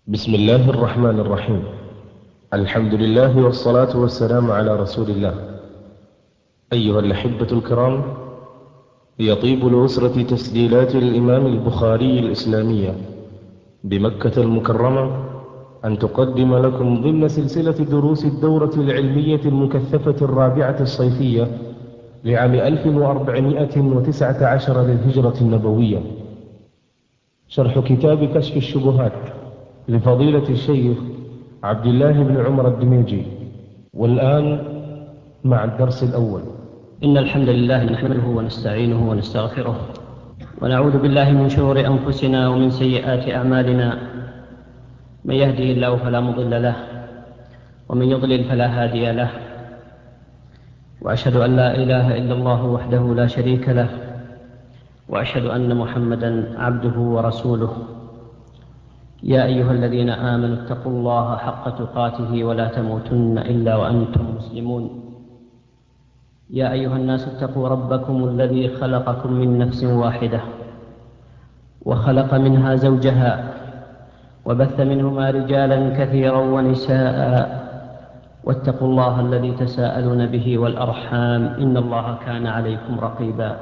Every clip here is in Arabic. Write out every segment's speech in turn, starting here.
بسم الله الرحمن الرحيم. الحمد لله والصلاة والسلام على رسول الله. أيها الأحبة الكرام، يطيب لأسرة تسجيلات الإمام البخاري الإسلامية بمكة المكرمة أن تقدم لكم ضمن سلسلة دروس الدورة العلمية المكثفة الرابعة الصيفية لعام 1419 للهجرة النبوية، شرح كتاب كشف الشبهات لفضيلة الشيخ عبد الله بن عمر الدميجي. والآن مع الدرس الأول. إن الحمد لله نحمده ونستعينه ونستغفره، ونعوذ بالله من شرور أنفسنا ومن سيئات أعمالنا. من يهده الله فلا مضل له، ومن يضلل فلا هادي له، وأشهد أن لا إله إلا الله وحده لا شريك له، وأشهد أن محمدًا عبده ورسوله. يا أيها الذين آمنوا اتقوا الله حق تقاته ولا تموتن إلا وأنتم مسلمون. يا أيها الناس اتقوا ربكم الذي خلقكم من نفس واحدة، وخلق منها زوجها، وبث منهما رجالا كثيرا ونساء، واتقوا الله الذي تساءلون به والأرحام إن الله كان عليكم رقيبا.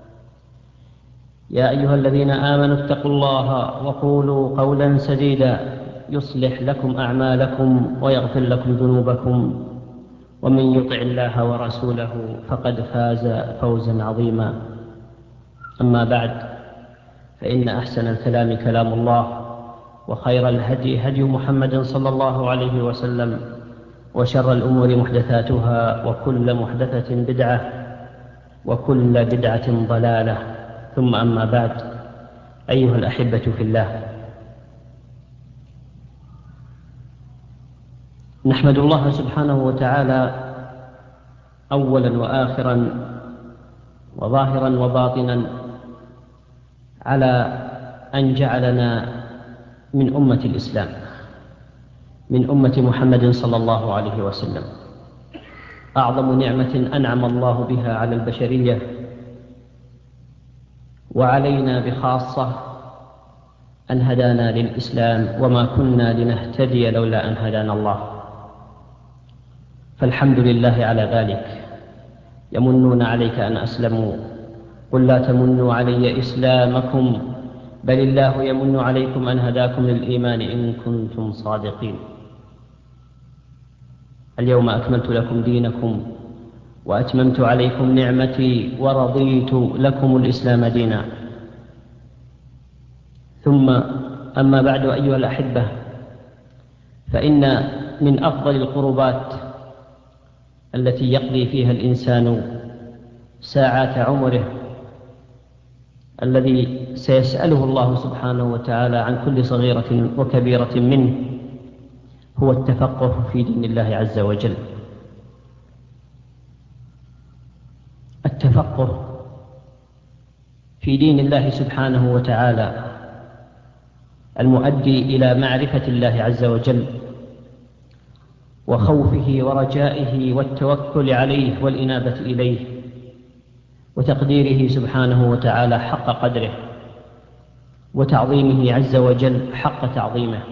يا أيها الذين آمنوا اتقوا الله وقولوا قولا سديدا يصلح لكم أعمالكم ويغفر لكم ذنوبكم، ومن يطع الله ورسوله فقد فاز فوزا عظيما. أما بعد، فإن أحسن الكلام كلام الله، وخير الهدي هدي محمد صلى الله عليه وسلم، وشر الأمور محدثاتها، وكل محدثة بدعة، وكل بدعة ضلالة. ثم أما بعد، أيها الأحبة في الله، نحمد الله سبحانه وتعالى أولا وآخرا وظاهرا وباطنا على أن جعلنا من أمة الإسلام، من أمة محمد صلى الله عليه وسلم. أعظم نعمة أنعم الله بها على البشرية وعلينا بخاصة أن هدانا للإسلام، وما كنا لنهتدي لولا أن هدانا الله. فالحمد لله على ذلك. يمنون عليك أن أسلموا، قل لا تمنوا علي إسلامكم، بل الله يمن عليكم أن هداكم للإيمان إن كنتم صادقين. اليوم أكملت لكم دينكم وأتممت عليكم نعمتي ورضيت لكم الإسلام دينا. ثم أما بعد، أيها الأحبة، فإن من أفضل القربات التي يقضي فيها الإنسان ساعات عمره الذي سيسأله الله سبحانه وتعالى عن كل صغيرة وكبيرة منه هو التفقه في دين الله عز وجل. التفقه في دين الله سبحانه وتعالى المؤدي إلى معرفة الله عز وجل وخوفه ورجائه والتوكل عليه والإنابة إليه، وتقديره سبحانه وتعالى حق قدره، وتعظيمه عز وجل حق تعظيمه.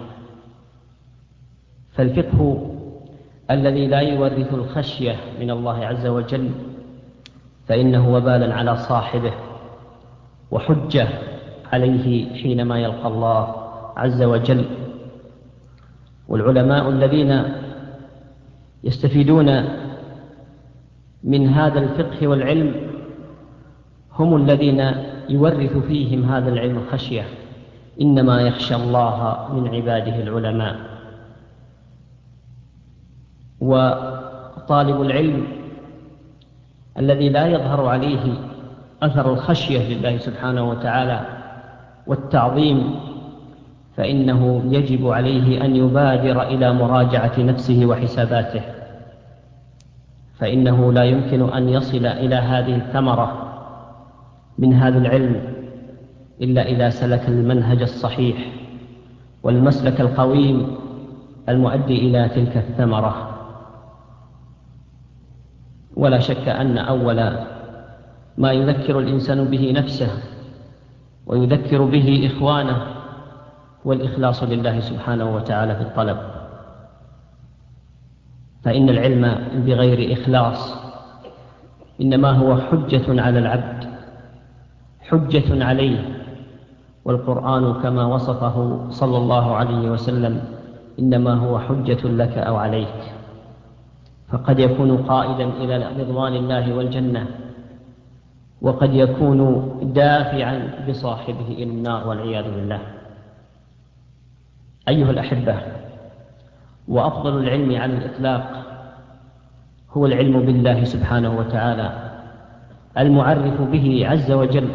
فالفقه الذي لا يورث الخشية من الله عز وجل فإنه وبال على صاحبه وحجة عليه حينما يلقى الله عز وجل. والعلماء الذين يستفيدون من هذا الفقه والعلم هم الذين يورث فيهم هذا العلم الخشية. إنما يخشى الله من عباده العلماء. وطالب العلم الذي لا يظهر عليه أثر الخشية لله سبحانه وتعالى والتعظيم فإنه يجب عليه أن يبادر إلى مراجعة نفسه وحساباته، فإنه لا يمكن أن يصل إلى هذه الثمرة من هذا العلم إلا إذا سلك المنهج الصحيح والمسلك القويم المؤدي إلى تلك الثمرة. ولا شك أن أول ما يذكر الإنسان به نفسه ويذكر به إخوانه والإخلاص لله سبحانه وتعالى في الطلب، فإن العلم بغير إخلاص إنما هو حجة على العبد، حجة عليه. والقرآن كما وصفه صلى الله عليه وسلم إنما هو حجة لك أو عليك، فقد يكون قائدا إلى رضوان الله والجنة، وقد يكون دافعا بصاحبه إلى النار والعياذ بالله. أيها الأحبة، وأفضل العلم على الإطلاق هو العلم بالله سبحانه وتعالى، المعرف به عز وجل،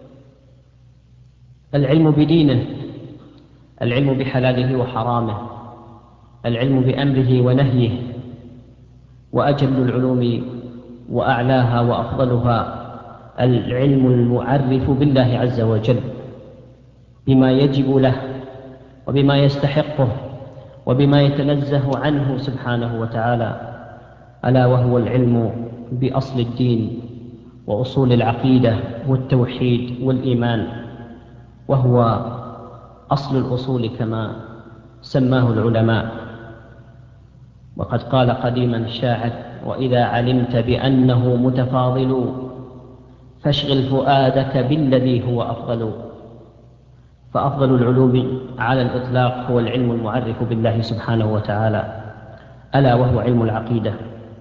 العلم بدينه، العلم بحلاله وحرامه، العلم بأمره ونهيه. وأجل العلوم وأعلاها وأفضلها العلم المعرف بالله عز وجل، بما يجب له وبما يستحقه وبما يتنزه عنه سبحانه وتعالى، ألا وهو العلم بأصل الدين وأصول العقيدة والتوحيد والإيمان، وهو أصل الأصول كما سماه العلماء. وقد قال قديما الشاعر: وإذا علمت بأنه متفاضل فاشغل فؤادك بالذي هو أفضل. فأفضل العلوم على الإطلاق هو العلم المعرف بالله سبحانه وتعالى، ألا وهو علم العقيدة،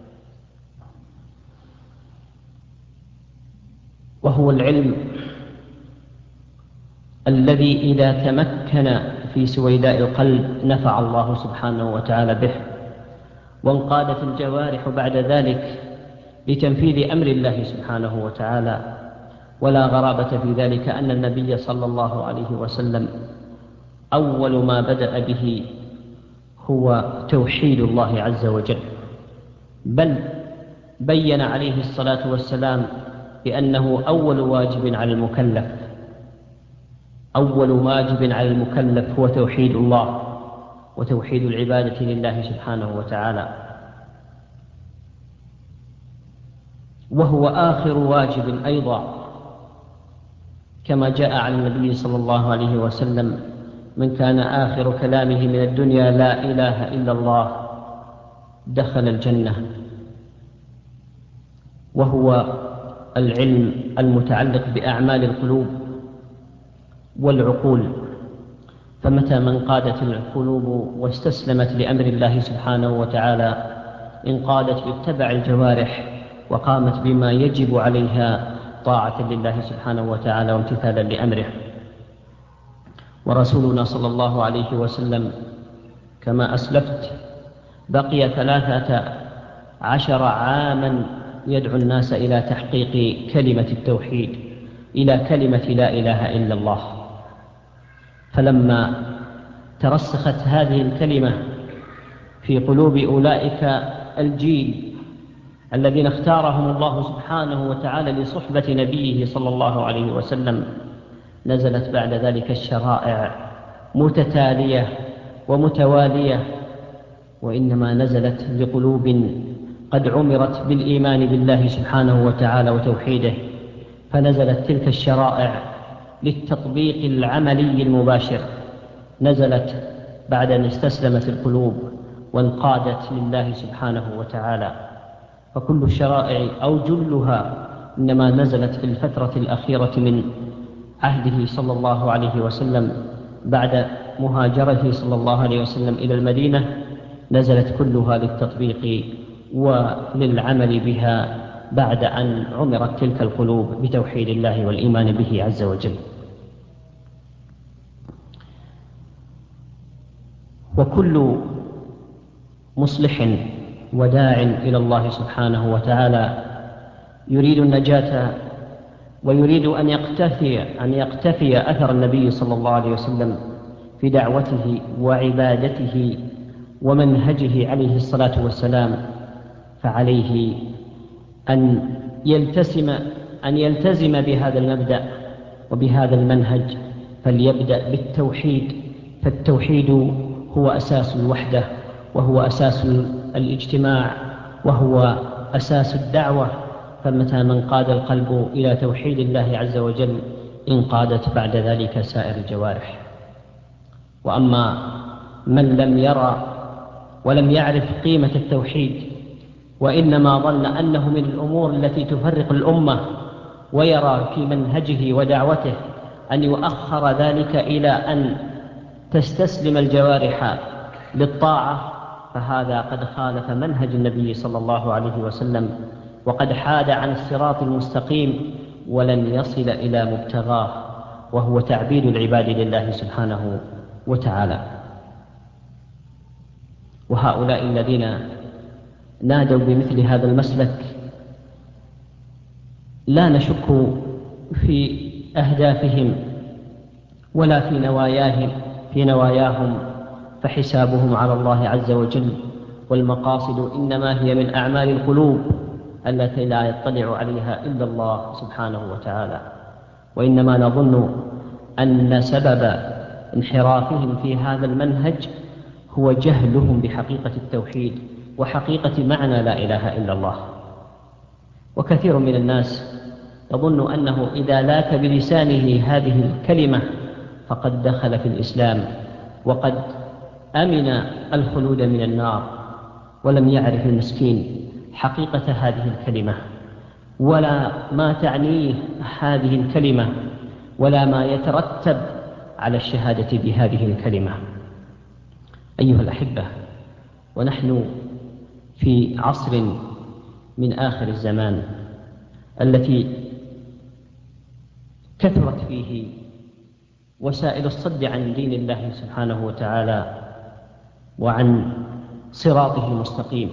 وهو العلم الذي إذا تمكن في سويداء القلب نفع الله سبحانه وتعالى به، وانقادت الجوارح بعد ذلك لتنفيذ أمر الله سبحانه وتعالى. ولا غرابة في ذلك أن النبي صلى الله عليه وسلم أول ما بدأ به هو توحيد الله عز وجل، بل بين عليه الصلاة والسلام بأنه أول واجب على المكلف، أول واجب على المكلف هو توحيد الله وتوحيد العبادة لله سبحانه وتعالى، وهو آخر واجب أيضا، كما جاء عن النبي صلى الله عليه وسلم: من كان آخر كلامه من الدنيا لا إله إلا الله دخل الجنة. وهو العلم المتعلق بأعمال القلوب والعقول، فمتى من قادت القلوب واستسلمت لأمر الله سبحانه وتعالى انقادت باتبع الجوارح وقامت بما يجب عليها طاعة لله سبحانه وتعالى وامتثالا لأمره. ورسولنا صلى الله عليه وسلم كما أسلفت بقي 13 عاما يدعو الناس إلى تحقيق كلمة التوحيد، إلى كلمة لا إله إلا الله. فلما ترسخت هذه الكلمة في قلوب أولئك الجيل الذين اختارهم الله سبحانه وتعالى لصحبة نبيه صلى الله عليه وسلم، نزلت بعد ذلك الشرائع متتالية ومتوالية، وإنما نزلت لقلوب قد عمرت بالإيمان بالله سبحانه وتعالى وتوحيده، فنزلت تلك الشرائع للتطبيق العملي المباشر، نزلت بعد أن استسلمت القلوب وانقادت لله سبحانه وتعالى. فكل الشرائع أو جلها إنما نزلت في الفترة الأخيرة من عهده صلى الله عليه وسلم، بعد مهاجرته صلى الله عليه وسلم إلى المدينة، نزلت كلها للتطبيق وللعمل بها بعد أن عمرت تلك القلوب بتوحيد الله والإيمان به عز وجل. وكل مصلح وداع إلى الله سبحانه وتعالى يريد النجاة ويريد أن يقتفي أثر النبي صلى الله عليه وسلم في دعوته وعبادته ومنهجه عليه الصلاة والسلام، فعليه أن يلتزم بهذا المبدأ وبهذا المنهج، فليبدأ بالتوحيد، فالتوحيد هو أساس الوحدة، وهو أساس الاجتماع، وهو أساس الدعوة. فمتى من قاد القلب إلى توحيد الله عز وجل انقادت بعد ذلك سائر الجوارح. وأما من لم يرى ولم يعرف قيمة التوحيد وإنما ظن أنه من الأمور التي تفرق الأمة، ويرى في منهجه ودعوته أن يؤخر ذلك إلى أن تستسلم الجوارح للطاعة، فهذا قد خالف منهج النبي صلى الله عليه وسلم، وقد حاد عن الصراط المستقيم ولن يصل إلى مبتغاه، وهو تعبيد العباد لله سبحانه وتعالى. وهؤلاء الذين نادوا بمثل هذا المسلك لا نشك في أهدافهم ولا في نواياهم، فحسابهم على الله عز وجل، والمقاصد إنما هي من أعمال القلوب التي لا يطلع عليها إلا الله سبحانه وتعالى. وإنما نظن أن سبب انحرافهم في هذا المنهج هو جهلهم بحقيقة التوحيد وحقيقة معنى لا إله إلا الله. وكثير من الناس يظن أنه إذا لاك بلسانه هذه الكلمة فقد دخل في الإسلام وقد أمن الخلود من النار، ولم يعرف المسكين حقيقة هذه الكلمة ولا ما تعنيه هذه الكلمة ولا ما يترتب على الشهادة بهذه الكلمة. أيها الأحبة، ونحن في عصر من آخر الزمان التي كثرت فيه وسائل الصد عن دين الله سبحانه وتعالى وعن صراطه المستقيم،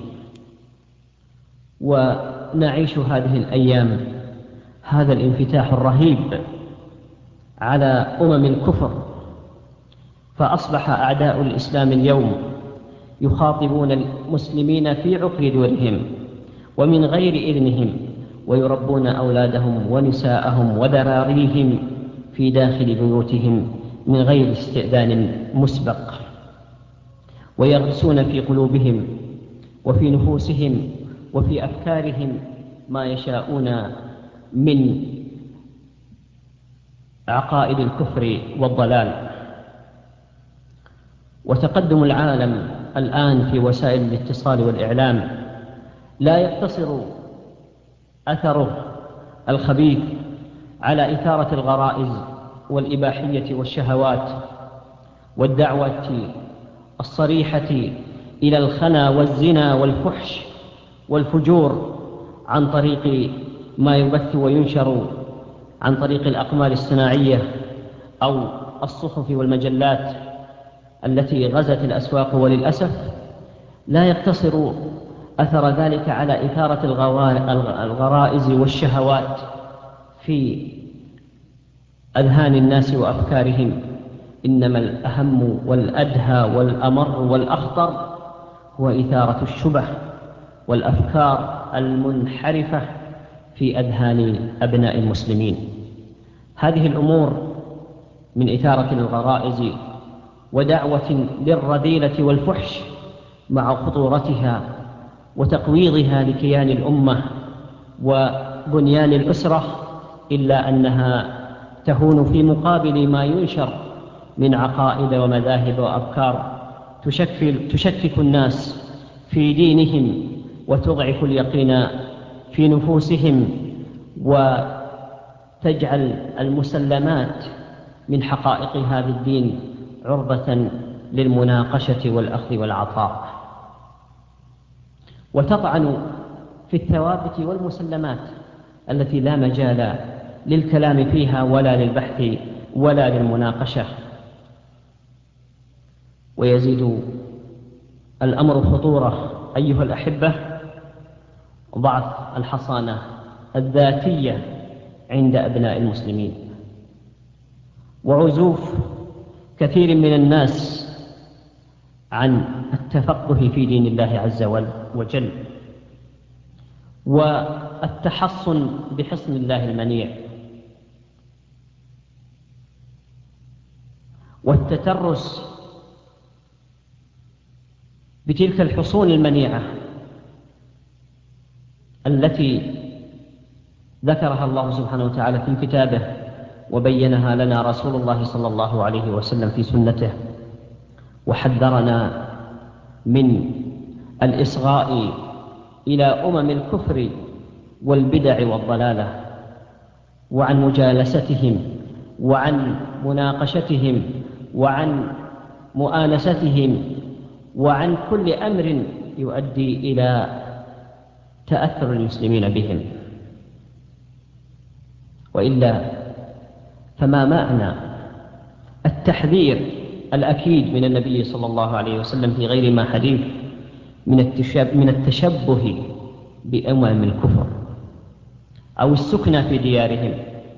ونعيش هذه الأيام هذا الانفتاح الرهيب على الكفر، فأصبح أعداء الإسلام اليوم يخاطبون المسلمين في عقر دورهم ومن غير إذنهم، ويربون أولادهم ونساءهم وذراريهم في داخل بيوتهم من غير استئذان مسبق، ويغرسون في قلوبهم وفي نفوسهم وفي أفكارهم ما يشاءون من عقائد الكفر والضلال. وتقدم العالم الآن في وسائل الاتصال والإعلام لا يقتصر أثره الخبيث على إثارة الغرائز والإباحية والشهوات والدعوة الصريحة إلى الخنا والزنا والفحش والفجور عن طريق ما يبث وينشر عن طريق الأقمار الصناعية أو الصحف والمجلات التي غزت الأسواق. وللأسف لا يقتصر أثر ذلك على إثارة الغرائز والشهوات في أذهان الناس وأفكارهم، إنما الأهم والأدهى والأمر والأخطر هو إثارة الشبه والأفكار المنحرفة في أذهان أبناء المسلمين. هذه الأمور من إثارة الغرائز ودعوة للرذيلة والفحش مع خطورتها وتقويضها لكيان الأمة وبنيان الأسرة، إلا أنها تهون في مقابل ما ينشر من عقائد ومذاهب وأفكار تشكك الناس في دينهم وتضعف اليقين في نفوسهم وتجعل المسلمات من حقائق هذا الدين عرضة للمناقشة والأخذ والعطاء، وتطعن في الثوابت والمسلمات التي لا مجال للكلام فيها ولا للبحث ولا للمناقشة. ويزيد الأمر خطورة أيها الأحبة ضعف الحصانة الذاتية عند أبناء المسلمين، وعزوف كثير من الناس عن التفقه في دين الله عز وجل، والتحصن بحصن الله المنيع، والتترس بتلك الحصون المنيعة التي ذكرها الله سبحانه وتعالى في كتابه وبينها لنا رسول الله صلى الله عليه وسلم في سنته. وحذرنا من الإصغاء إلى أمم الكفر والبدع والضلالة، وعن مجالستهم وعن مناقشتهم وعن مؤانستهم وعن كل أمر يؤدي إلى تأثر المسلمين بهم. وإلا فما معنى التحذير الأكيد من النبي صلى الله عليه وسلم في غير ما حديث من التشبه بأمم الكفر أو السكنى في ديارهم؟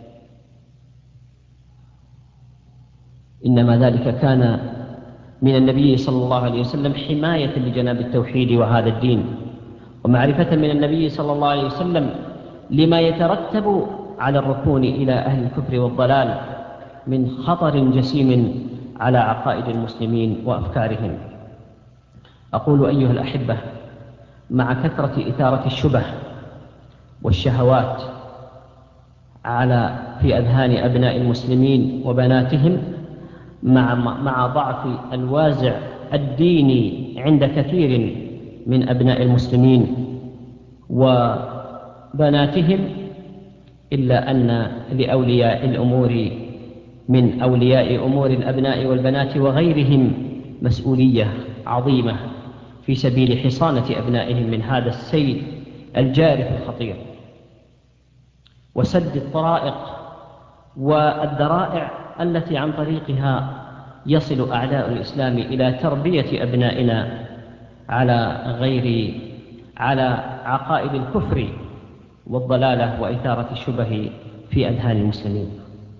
إنما ذلك كان من النبي صلى الله عليه وسلم حماية لجناب التوحيد وهذا الدين، ومعرفة من النبي صلى الله عليه وسلم لما يترتب على الركون إلى أهل الكفر والضلال من خطر جسيم على عقائد المسلمين وأفكارهم. أقول أيها الأحبة، مع كثرة إثارة الشبه والشهوات في أذهان أبناء المسلمين وبناتهم، مع ضعف الوازع الديني عند كثير من أبناء المسلمين وبناتهم، إلا أن لأولياء الأمور من أولياء أمور الأبناء والبنات وغيرهم مسؤولية عظيمة في سبيل حصانة أبنائهم من هذا السيل الجارف الخطير، وسد الطرائق والذرائع التي عن طريقها يصل أعداء الإسلام إلى تربية أبنائنا على عقائد الكفر والضلالة وإثارة الشبه في أذهان المسلمين.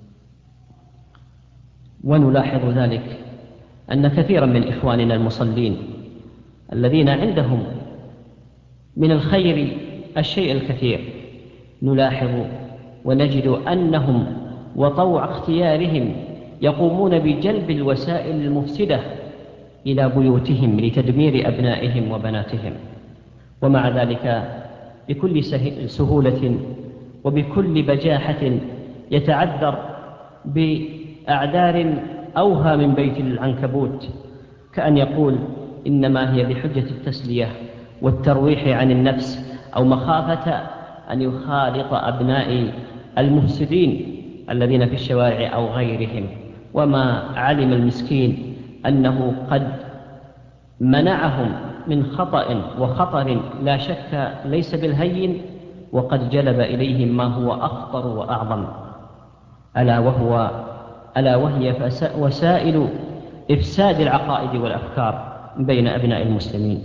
ونلاحظ ذلك أن كثيرا من إخواننا المصلين الذين عندهم من الخير الشيء الكثير، نلاحظ ونجد أنهم وطوع اختيارهم يقومون بجلب الوسائل المفسدة إلى بيوتهم لتدمير أبنائهم وبناتهم، ومع ذلك بكل سهولة وبكل بجاحة يتعذر بأعذار أوهى من بيت العنكبوت، كأن يقول إنما هي بحجة التسلية والترويح عن النفس، أو مخافة أن يخالط أبناء المفسدين الذين في الشوارع أو غيرهم. وما علم المسكين أنه قد منعهم من خطأ وخطر لا شك ليس بالهين، وقد جلب إليهم ما هو أخطر وأعظم، ألا وهي وسائل إفساد العقائد والأفكار بين أبناء المسلمين.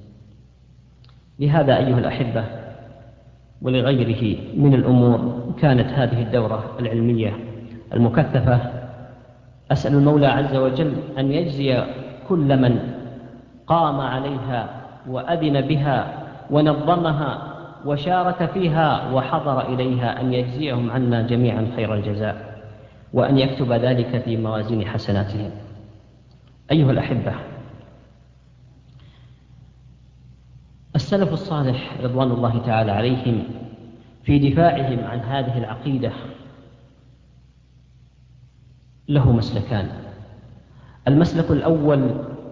لهذا أيها الأحبة ولغيره من الأمور كانت هذه الدورة العلمية المكثفة أسأل المولى عز وجل أن يجزي كل من قام عليها وأذن بها ونظمها وشارك فيها وحضر إليها، أن يجزيهم عنا جميعا خير الجزاء، وأن يكتب ذلك في موازين حسناتهم. أيها الأحبة، السلف الصالح رضوان الله تعالى عليهم في دفاعهم عن هذه العقيدة له مسلكان. المسلك الأول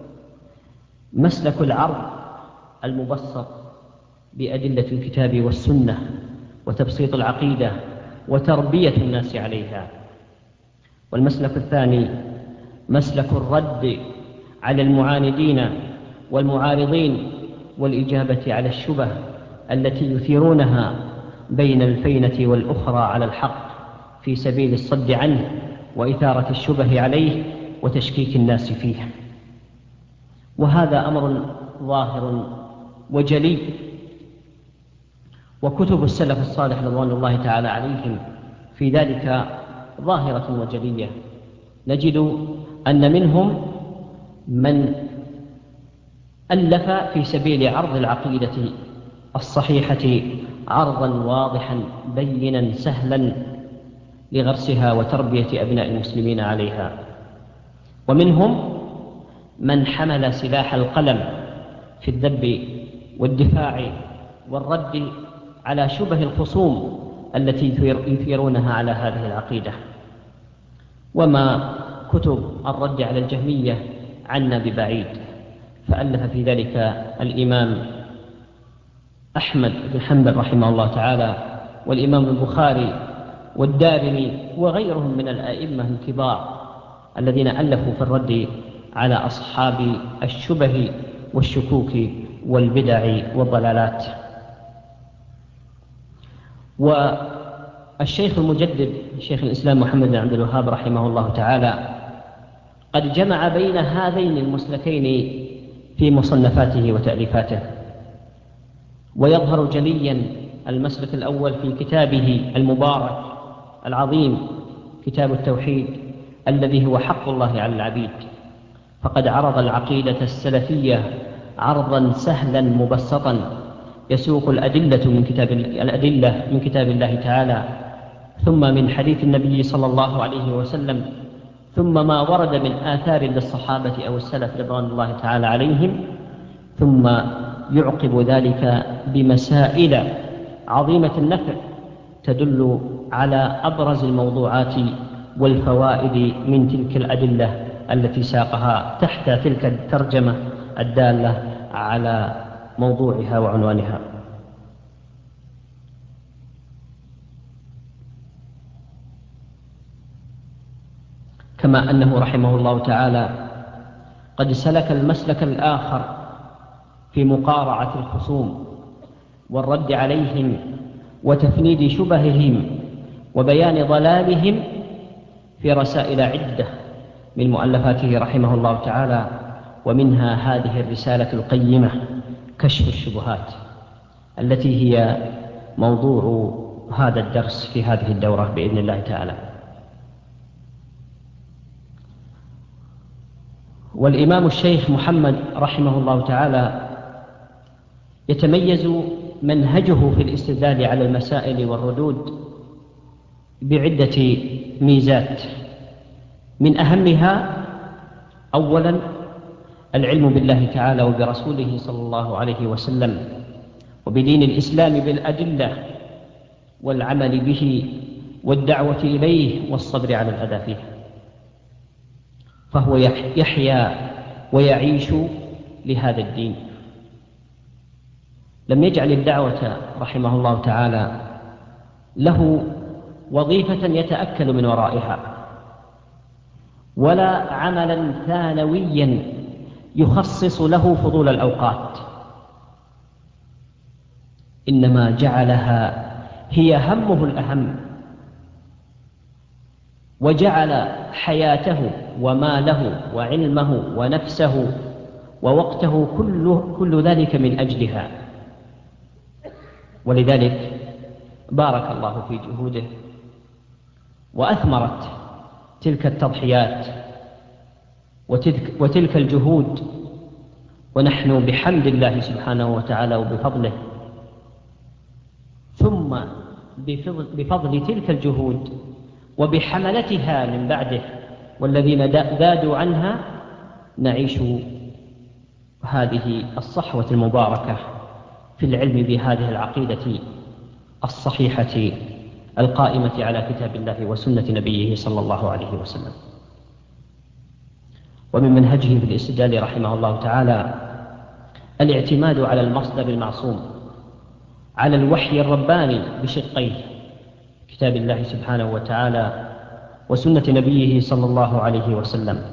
مسلك العرض المبسط بأدلة الكتاب والسنة وتبسيط العقيدة وتربية الناس عليها. والمسلك الثاني مسلك الرد على المعاندين والمعارضين والإجابة على الشبه التي يثيرونها بين الفينة والأخرى على الحق في سبيل الصد عنه وإثارة الشبه عليه وتشكيك الناس فيه. وهذا أمر ظاهر وجلي، وكتب السلف الصالح رضوان الله تعالى عليهم في ذلك ظاهرة وجلية. نجد أن منهم من ألف في سبيل عرض العقيدة الصحيحة عرضا واضحا بينا سهلا لغرسها وتربية أبناء المسلمين عليها، ومنهم من حمل سلاح القلم في الذب والدفاع والرد على شبه الخصوم التي يثيرونها على هذه العقيدة. وما كتب الرد على الجهمية عنا ببعيد. فألف في ذلك الإمام أحمد بن حنبل رحمه الله تعالى، والإمام البخاري والدارمي وغيرهم من الأئمة الكبار الذين ألفوا في الرد على أصحاب الشبه والشكوك والبدع والضلالات. والشيخ المجدد شيخ الإسلام محمد بن عبد الوهاب رحمه الله تعالى قد جمع بين هذين المسلكين في مصنفاته وتأليفاته، ويظهر جليا المسلك الأول في كتابه المبارك العظيم كتاب التوحيد الذي هو حق الله على العبيد، فقد عرض العقيدة السلفية عرضا سهلا مبسطا يسوق الأدلة من كتاب الله تعالى، ثم من حديث النبي صلى الله عليه وسلم، ثم ما ورد من آثار للصحابة أو السلف رضوان الله تعالى عليهم، ثم يعقب ذلك بمسائل عظيمة النفع تدل على أبرز الموضوعات والفوائد من تلك الأدلة التي ساقها تحت تلك الترجمة الدالة على موضوعها وعنوانها. كما أنه رحمه الله تعالى قد سلك المسلك الآخر في مقارعة الخصوم والرد عليهم وتفنيد شبههم وبيان ضلالهم في رسائل عدة من مؤلفاته رحمه الله تعالى، ومنها هذه الرسالة القيمة كشف الشبهات التي هي موضوع هذا الدرس في هذه الدورة بإذن الله تعالى. والإمام الشيخ محمد رحمه الله تعالى يتميز منهجه في الاستدلال على المسائل والردود بعدة ميزات، من أهمها أولا العلم بالله تعالى وبرسوله صلى الله عليه وسلم وبدين الإسلام بالأدلة والعمل به والدعوة إليه والصبر على الأذى فيه، فهو يحيا ويعيش لهذا الدين. لم يجعل الدعوة رحمه الله تعالى له وظيفة يتأكل من ورائها، ولا عملا ثانويا يخصص له فضول الأوقات، إنما جعلها هي همه الأهم، وجعل حياته وماله وعلمه ونفسه ووقته كل ذلك من أجلها. ولذلك بارك الله في جهوده وأثمرت تلك التضحيات وتلك الجهود، ونحن بحمد الله سبحانه وتعالى وبفضله ثم بفضل تلك الجهود وبحملتها من بعده والذين ذادوا عنها نعيش هذه الصحوة المباركة في العلم بهذه العقيدة الصحيحة القائمة على كتاب الله وسنة نبيه صلى الله عليه وسلم. ومن منهجه في الاستدلال رحمه الله تعالى الاعتماد على المصدر المعصوم، على الوحي الرباني بشقيه كتاب الله سبحانه وتعالى وسنة نبيه صلى الله عليه وسلم،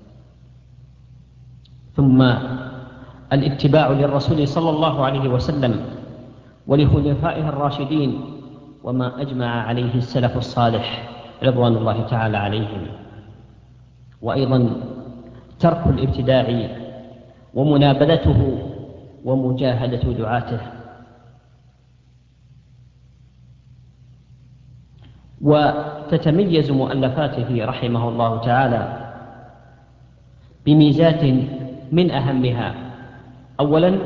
ثم الاتباع للرسول صلى الله عليه وسلم ولخلفائه الراشدين وما أجمع عليه السلف الصالح رضوان الله تعالى عليهم، وأيضا ترك الابتداع ومنابذته ومجاهدة دعاته. وتتميز مؤلفاته رحمه الله تعالى بميزات من أهمها أولا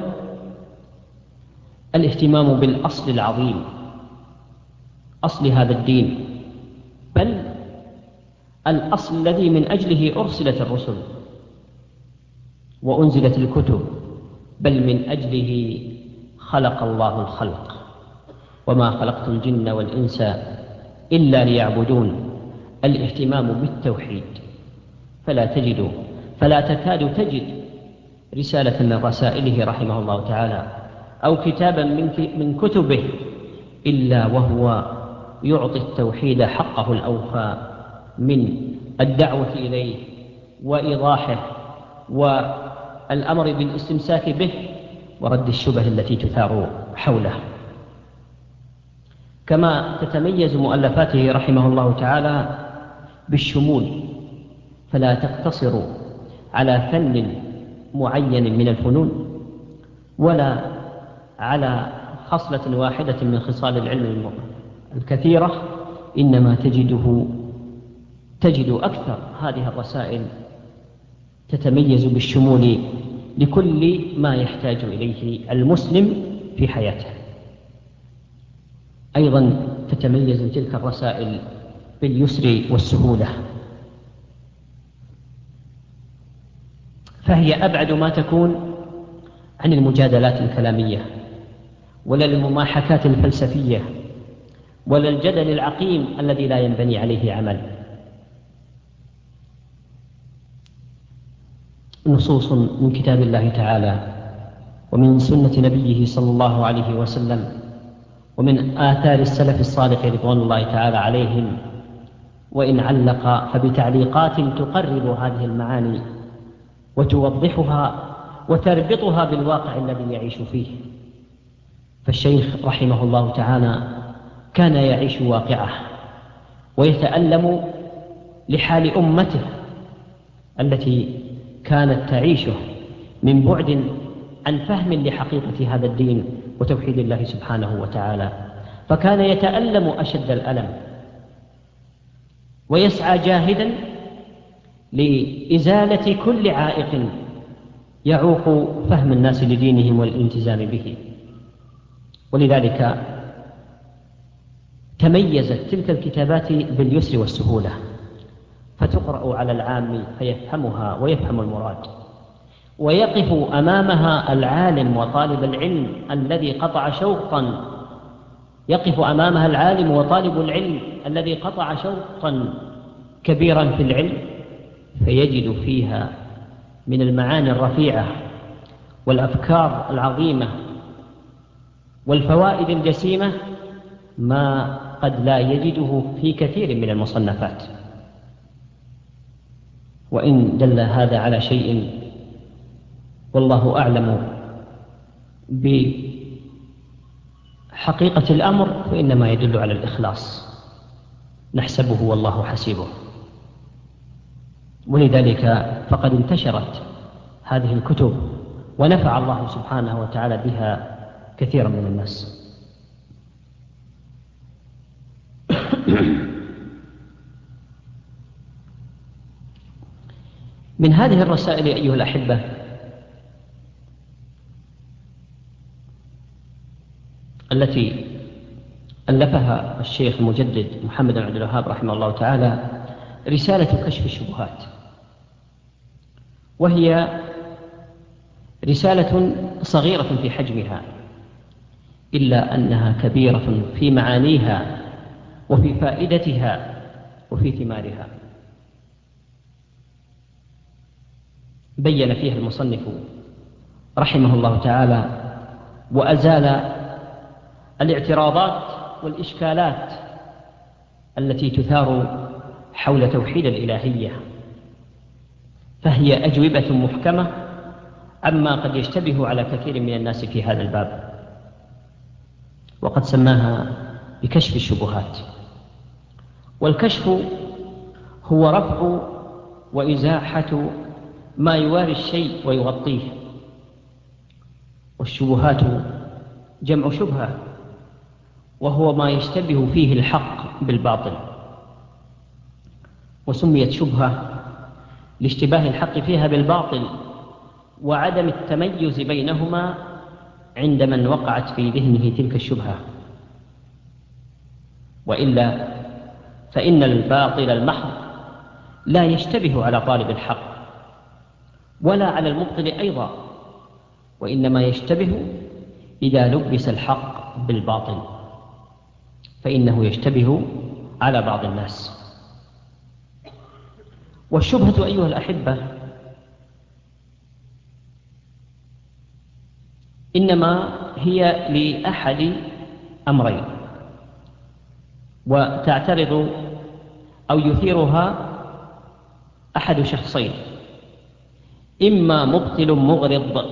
الاهتمام بالأصل العظيم، أصل هذا الدين، بل الأصل الذي من أجله أرسلت الرسل وأنزلت الكتب، بل من أجله خلق الله الخلق، وما خلقت الجن والإنس إلا ليعبدون. الاهتمام بالتوحيد، فلا تجد فلا تكاد تجد رسالة من رسائله رحمه الله تعالى أو كتابا من كتبه إلا وهو يعطي التوحيد حقه الأوفى من الدعوة إليه وإيضاحه والأمر بالاستمساك به ورد الشبه التي تثار حوله. كما تتميز مؤلفاته رحمه الله تعالى بالشمول، فلا تقتصر على فن معين من الفنون ولا على خصلة واحدة من خصال العلم الكثيرة، إنما تجد أكثر هذه الرسائل تتميز بالشمول لكل ما يحتاج إليه المسلم في حياته. أيضا تتميز تلك الرسائل باليسر والسهولة، فهي أبعد ما تكون عن المجادلات الكلامية ولا المماحكات الفلسفية ولا الجدل العقيم الذي لا ينبني عليه عمل. نصوص من كتاب الله تعالى ومن سنة نبيه صلى الله عليه وسلم ومن آثار السلف الصالح رضوان الله تعالى عليهم، وإن علق فبتعليقات تقرب هذه المعاني وتوضحها وتربطها بالواقع الذي يعيش فيه. فالشيخ رحمه الله تعالى كان يعيش واقعه ويتألم لحال أمته التي كانت تعيشه من بعد عن فهم لحقيقة هذا الدين وتوحيد الله سبحانه وتعالى، فكان يتألم أشد الألم ويسعى جاهدا لإزالة كل عائق يعوق فهم الناس لدينهم والالتزام به. ولذلك تميزت تلك الكتابات باليسر والسهولة، فتقرأ على العام فيفهمها ويفهم المراد، ويقف أمامها العالم وطالب العلم الذي قطع شوطا يقف أمامها العالم وطالب العلم الذي قطع شوطا كبيرا في العلم، فيجد فيها من المعاني الرفيعة والأفكار العظيمة والفوائد الجسيمة ما قد لا يجده في كثير من المصنفات. وإن دل هذا على شيء والله أعلم بحقيقة الأمر فإنما يدل على الإخلاص، نحسبه والله حسيبه. ولذلك فقد انتشرت هذه الكتب ونفع الله سبحانه وتعالى بها كثيرا من الناس. من هذه الرسائل أيها الأحبة التي ألفها الشيخ المجدد محمد بن عبد الوهاب رحمه الله تعالى رسالة كشف الشبهات، وهي رسالة صغيرة في حجمها إلا أنها كبيرة في معانيها وفي فائدتها وفي ثمارها. بين فيها المصنف رحمه الله تعالى وأزال الاعتراضات والإشكالات التي تثار حول توحيد الإلهية، فهي أجوبة محكمة عما قد يشتبه على كثير من الناس في هذا الباب، وقد سماها بكشف الشبهات. والكشف هو رفع وإزاحة ما يواري الشيء ويغطيه، والشبهات جمع شبهة، وهو ما يشتبه فيه الحق بالباطل، وسميت شبهة لاشتباه الحق فيها بالباطل وعدم التميز بينهما عند من وقعت في ذهنه تلك الشبهة، وإلا فإن الباطل المحض لا يشتبه على طالب الحق ولا على المبطل أيضا، وإنما يشتبه إذا لبس الحق بالباطل، فإنه يشتبه على بعض الناس. والشبهة أيها الأحبة إنما هي لأحد أمرين، وتعترض أو يثيرها أحد شخصين: إما مبطل مغرض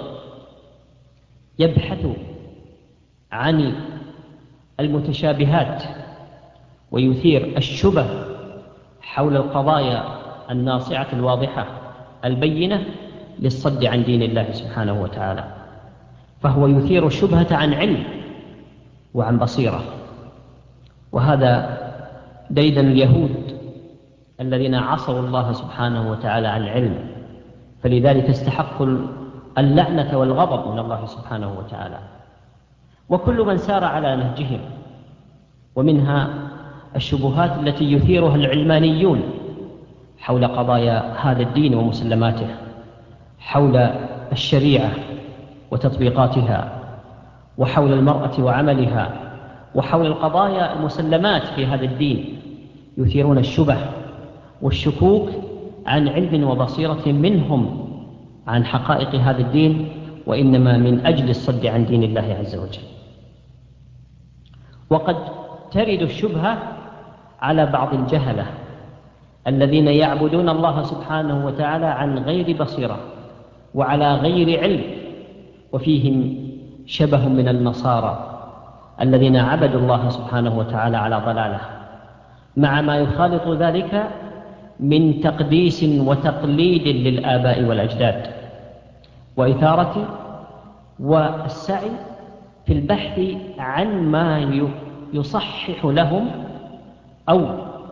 يبحث عن المتشابهات ويثير الشبه حول القضايا الناصعة الواضحة البينة للصد عن دين الله سبحانه وتعالى، فهو يثير الشبهة عن علم وعن بصيرة، وهذا ديدن اليهود الذين عصوا الله سبحانه وتعالى عن علم، فلذلك استحقوا اللعنة والغضب من الله سبحانه وتعالى. وكل من سار على نهجهم، ومنها الشبهات التي يثيرها العلمانيون حول قضايا هذا الدين ومسلماته، حول الشريعة وتطبيقاتها، وحول المرأة وعملها، وحول القضايا المسلمات في هذا الدين، يثيرون الشبه والشكوك عن علم وبصيرة منهم عن حقائق هذا الدين، وإنما من أجل الصد عن دين الله عز وجل. وقد ترد الشبهة على بعض الجهلة الذين يعبدون الله سبحانه وتعالى عن غير بصيرة وعلى غير علم، وفيهم شبه من النصارى الذين عبدوا الله سبحانه وتعالى على ضلاله، مع ما يخالط ذلك من تقديس وتقليد للآباء والأجداد، وإثارة والسعي في البحث عن ما يصحح لهم أو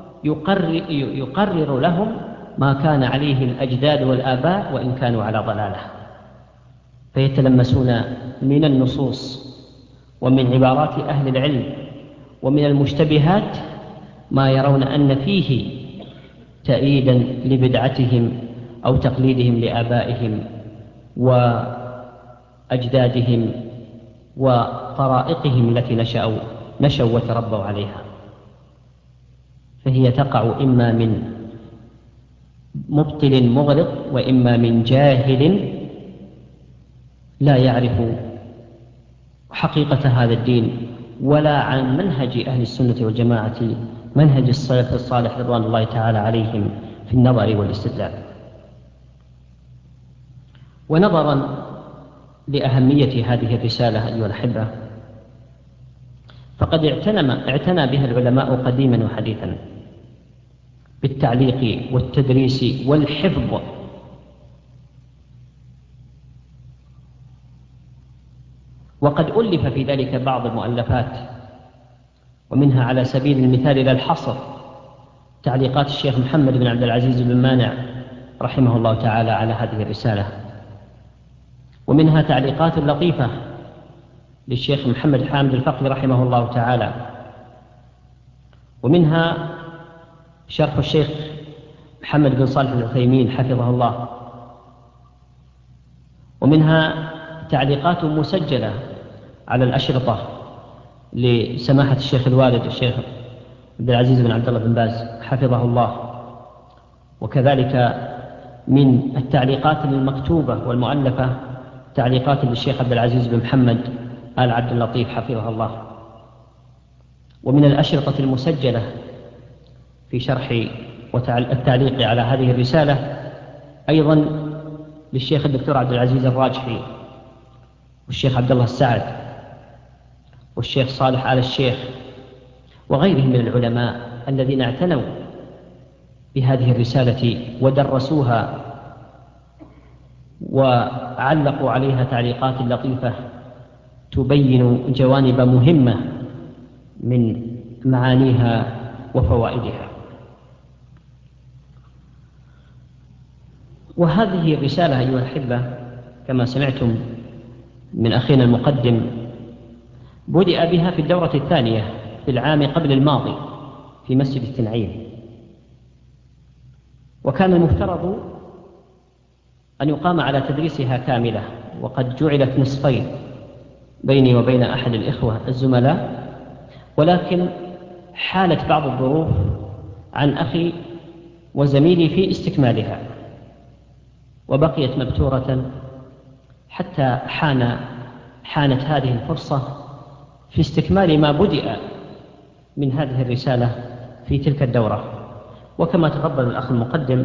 يقرر لهم ما كان عليه الأجداد والآباء وإن كانوا على ضلاله، فيتلمسون من النصوص ومن عبارات أهل العلم ومن المشتبهات ما يرون أن فيه تأييدا لبدعتهم أو تقليدهم لآبائهم وأجدادهم وطرائقهم التي نشأوا وتربوا عليها. فهي تقع إما من مبطل مغرض، وإما من جاهل لا يعرف حقيقة هذا الدين ولا عن منهج أهل السنة والجماعة، منهج السلف الصالح رضوان الله تعالى عليهم في النظر والاستدلال. ونظرا لأهمية هذه الرسالة أيها الأحبة، فقد اعتنى بها العلماء قديما وحديثا بالتعليق والتدريس والحفظ، وقد ألف في ذلك بعض المؤلفات، ومنها على سبيل المثال لا الحصر تعليقات الشيخ محمد بن عبد العزيز بن مانع رحمه الله تعالى على هذه الرسالة، ومنها تعليقات لطيفة للشيخ محمد حامد الفقي رحمه الله تعالى، ومنها شرح الشيخ محمد بن صالح العثيمين حفظه الله، ومنها تعليقات مسجلة على الأشرطة لسماحة الشيخ الوالد الشيخ عبد العزيز بن عبد الله بن باز حفظه الله، وكذلك من التعليقات المكتوبة والمؤلفة تعليقات للشيخ عبد العزيز بن محمد آل عبد اللطيف حفظه الله، ومن الأشرطة المسجلة في شرح والتعليق على هذه الرسالة أيضا للشيخ الدكتور عبد العزيز الراجحي والشيخ عبد الله السعد والشيخ صالح آل الشيخ وغيرهم من العلماء الذين اعتنوا بهذه الرسالة ودرسوها وعلقوا عليها تعليقات لطيفة تبين جوانب مهمة من معانيها وفوائدها. وهذه الرسالة أيها الأحبة كما سمعتم من أخينا المقدم بدأ بها في الدورة الثانية في العام قبل الماضي في مسجد التنعيم، وكان المفترض أن يقام على تدريسها كاملة، وقد جعلت نصفين بيني وبين أحد الإخوة الزملاء، ولكن حالت بعض الظروف عن أخي وزميلي في استكمالها، وبقيت مبتورة حتى حانت هذه الفرصة في استكمال ما بدأ من هذه الرسالة في تلك الدورة. وكما تفضل الأخ المقدم،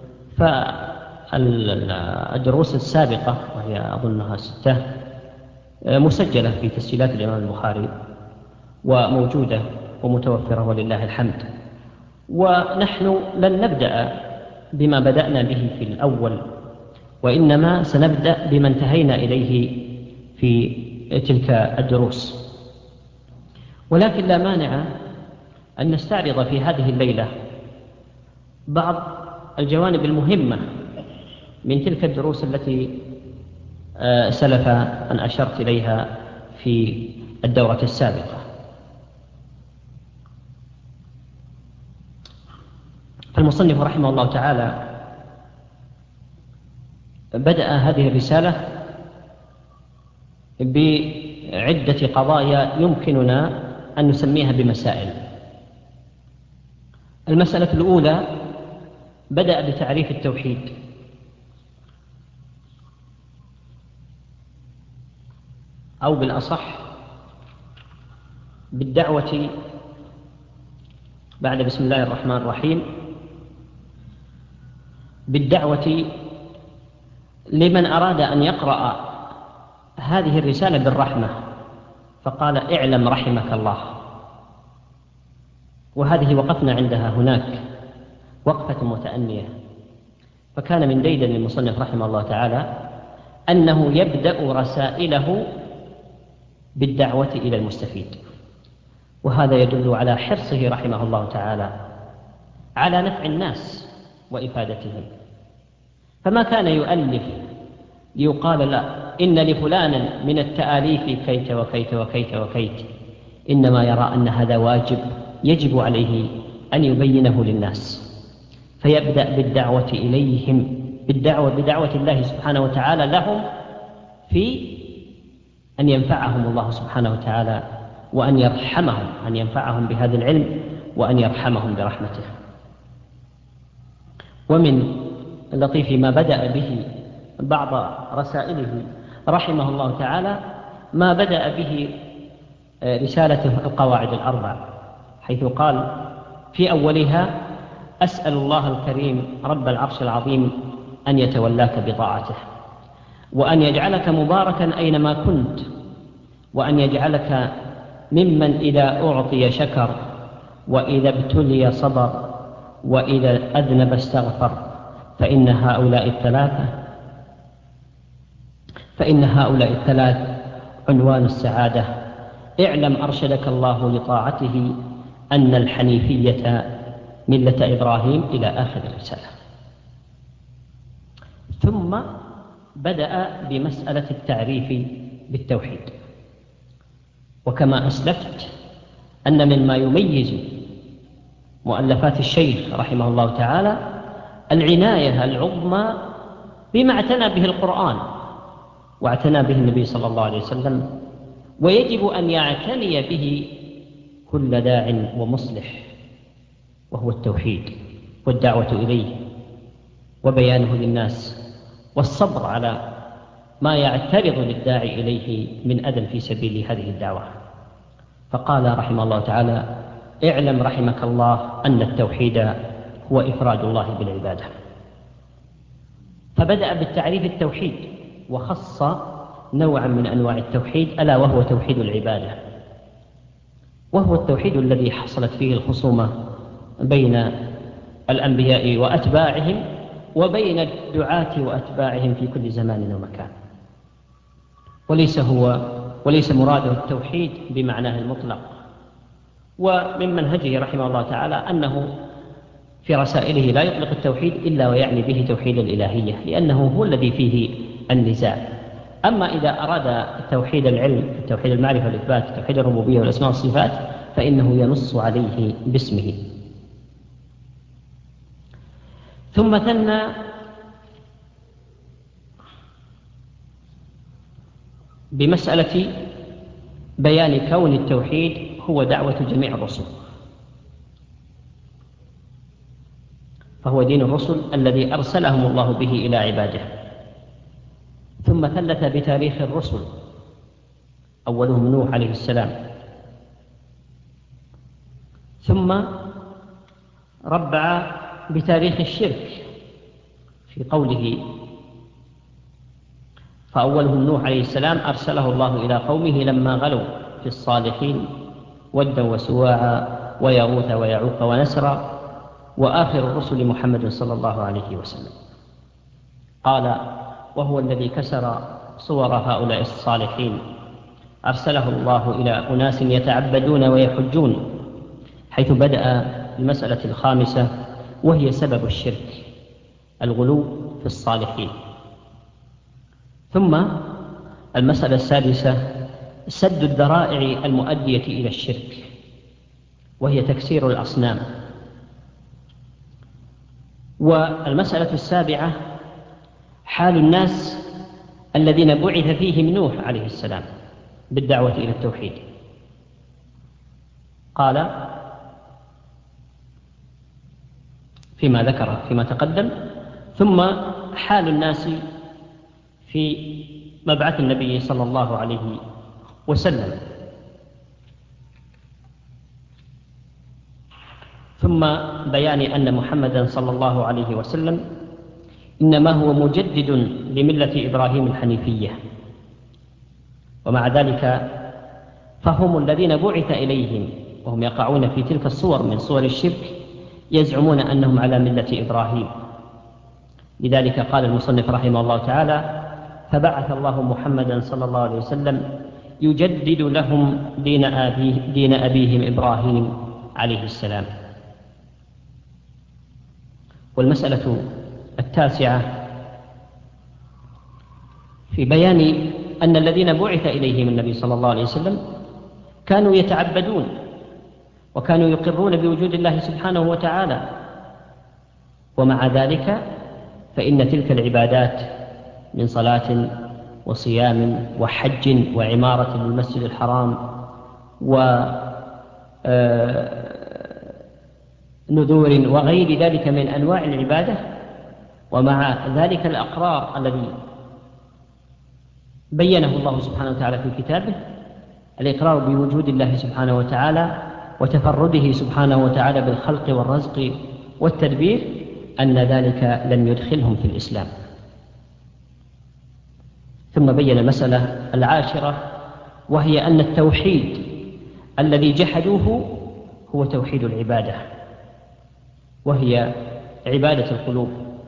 فالدروس السابقة وهي أظنها 6 مسجلة في تسجيلات الإمام البخاري وموجودة ومتوفرة ولله الحمد. ونحن لن نبدأ بما بدأنا به في الأول، وإنما سنبدأ بما انتهينا إليه في تلك الدروس. ولكن لا مانع أن نستعرض في هذه الليلة بعض الجوانب المهمة من تلك الدروس التي سلف أن أشرت إليها في الدورة السابقة. فالمصنف رحمه الله تعالى بدأ هذه الرسالة بعدة قضايا يمكننا أن نسميها بمسائل. المسألة الأولى بدأ بتعريف التوحيد، أو بالأصح بالدعوة بعد بسم الله الرحمن الرحيم، بالدعوة لمن أراد أن يقرأ هذه الرسالة بالرحمة، فقال اعلم رحمك الله. وهذه وقفنا عندها هناك وقفة متأنية. فكان من ديدن المصنف رحمه الله تعالى أنه يبدأ رسائله بالدعوة إلى المستفيد، وهذا يدل على حرصه رحمه الله تعالى على نفع الناس وإفادتهم. فما كان يؤلف ليقال لا إن لفلانا من التآليف كيت وكيت وكيت وكيت، إنما يرى أن هذا واجب يجب عليه أن يبينه للناس، فيبدأ بالدعوة إليهم، بدعوة الله سبحانه وتعالى لهم في أن ينفعهم الله سبحانه وتعالى وأن يرحمهم، أن ينفعهم بهذا العلم وأن يرحمهم برحمته. ومن لطيف ما بدأ به بعض رسائله رحمه الله تعالى ما بدأ به رسالته القواعد الأربع، حيث قال في أولها أسأل الله الكريم رب العرش العظيم أن يتولاك بطاعته، وأن يجعلك مباركا أينما كنت، وأن يجعلك ممن إذا أعطي شكر، وإذا ابتلي صبر، وإذا أذنب استغفر، فإن هؤلاء الثلاث عنوان السعادة. اعلم أرشدك الله لطاعته أن الحنيفية ملة إبراهيم إلى آخر الرسالة. ثم بدأ بمسألة التعريف بالتوحيد. وكما أسلفت أن مما يميز مؤلفات الشيخ رحمه الله تعالى العناية العظمى بما اعتنى به القرآن واعتنى به النبي صلى الله عليه وسلم، ويجب أن يعتني به كل داع ومصلح، وهو التوحيد والدعوة إليه وبيانه للناس والصبر على ما يعترض للداعي إليه من أذى في سبيل هذه الدعوة. فقال رحمه الله تعالى اعلم رحمك الله أن التوحيد هو إفراد الله بالعبادة. فبدأ بالتعريف التوحيد وخص نوعا من أنواع التوحيد ألا وهو توحيد العبادة، وهو التوحيد الذي حصلت فيه الخصومة بين الأنبياء وأتباعهم وبين الدعاة وأتباعهم في كل زمان ومكان. وليس مراده التوحيد بمعناه المطلق. ومن منهجه رحمه الله تعالى أنه في رسائله لا يطلق التوحيد إلا ويعني به توحيد الإلهية، لأنه هو الذي فيه النزاع. أما إذا أراد توحيد العلم، توحيد المعرفة والإثبات، توحيد الربوبية والأسماء والصفات، فإنه ينص عليه باسمه. ثم ثنى بمسألة بيان كون التوحيد هو دعوة جميع الرسل، فهو دين الرسل الذي أرسلهم الله به إلى عباده. ثم ثلث بتاريخ الرسل أولهم نوح عليه السلام. ثم ربع بتاريخ الشرك في قوله: فأولهم نوح عليه السلام أرسله الله إلى قومه لما غلوا في الصالحين ودا وسواعا ويغوث ويعوق ونسرا، وآخر الرسل محمد صلى الله عليه وسلم. قال: وهو الذي كسر صور هؤلاء الصالحين أرسله الله إلى أناس يتعبدون ويحجون، حيث بدأ المسألة الخامسة وهي سبب الشرك: الغلو في الصالحين. ثم المسألة السادسة: سد الذرائع المؤدية إلى الشرك، وهي تكسير الأصنام. والمسألة السابعة: حال الناس الذين بعث فيهم نوح عليه السلام بالدعوة إلى التوحيد. قال فيما ذكر فيما تقدم: ثم حال الناس في مبعث النبي صلى الله عليه وسلم، ثم بيان أن محمدا صلى الله عليه وسلم إنما هو مجدد لملة إبراهيم الحنيفية، ومع ذلك فهم الذين بعث إليهم وهم يقعون في تلك الصور من صور الشرك يزعمون أنهم على ملة إبراهيم. لذلك قال المصنف رحمه الله تعالى: فبعث الله محمدا صلى الله عليه وسلم يجدد لهم دين أبيهم إبراهيم عليه السلام. والمسألة التاسعة في بيان أن الذين بعث إليهم النبي صلى الله عليه وسلم كانوا يتعبدون وكانوا يقرون بوجود الله سبحانه وتعالى، ومع ذلك فإن تلك العبادات من صلاة وصيام وحج وعمارة للمسجد الحرام ونذور وغير ذلك من أنواع العبادة، ومع ذلك الأقرار الذي بينه الله سبحانه وتعالى في كتابه، الإقرار بوجود الله سبحانه وتعالى وتفرده سبحانه وتعالى بالخلق والرزق والتدبير، أن ذلك لم يدخلهم في الإسلام. ثم بين المسألة العاشرة وهي أن التوحيد الذي جحدوه هو توحيد العبادة، وهي عبادة القلوب.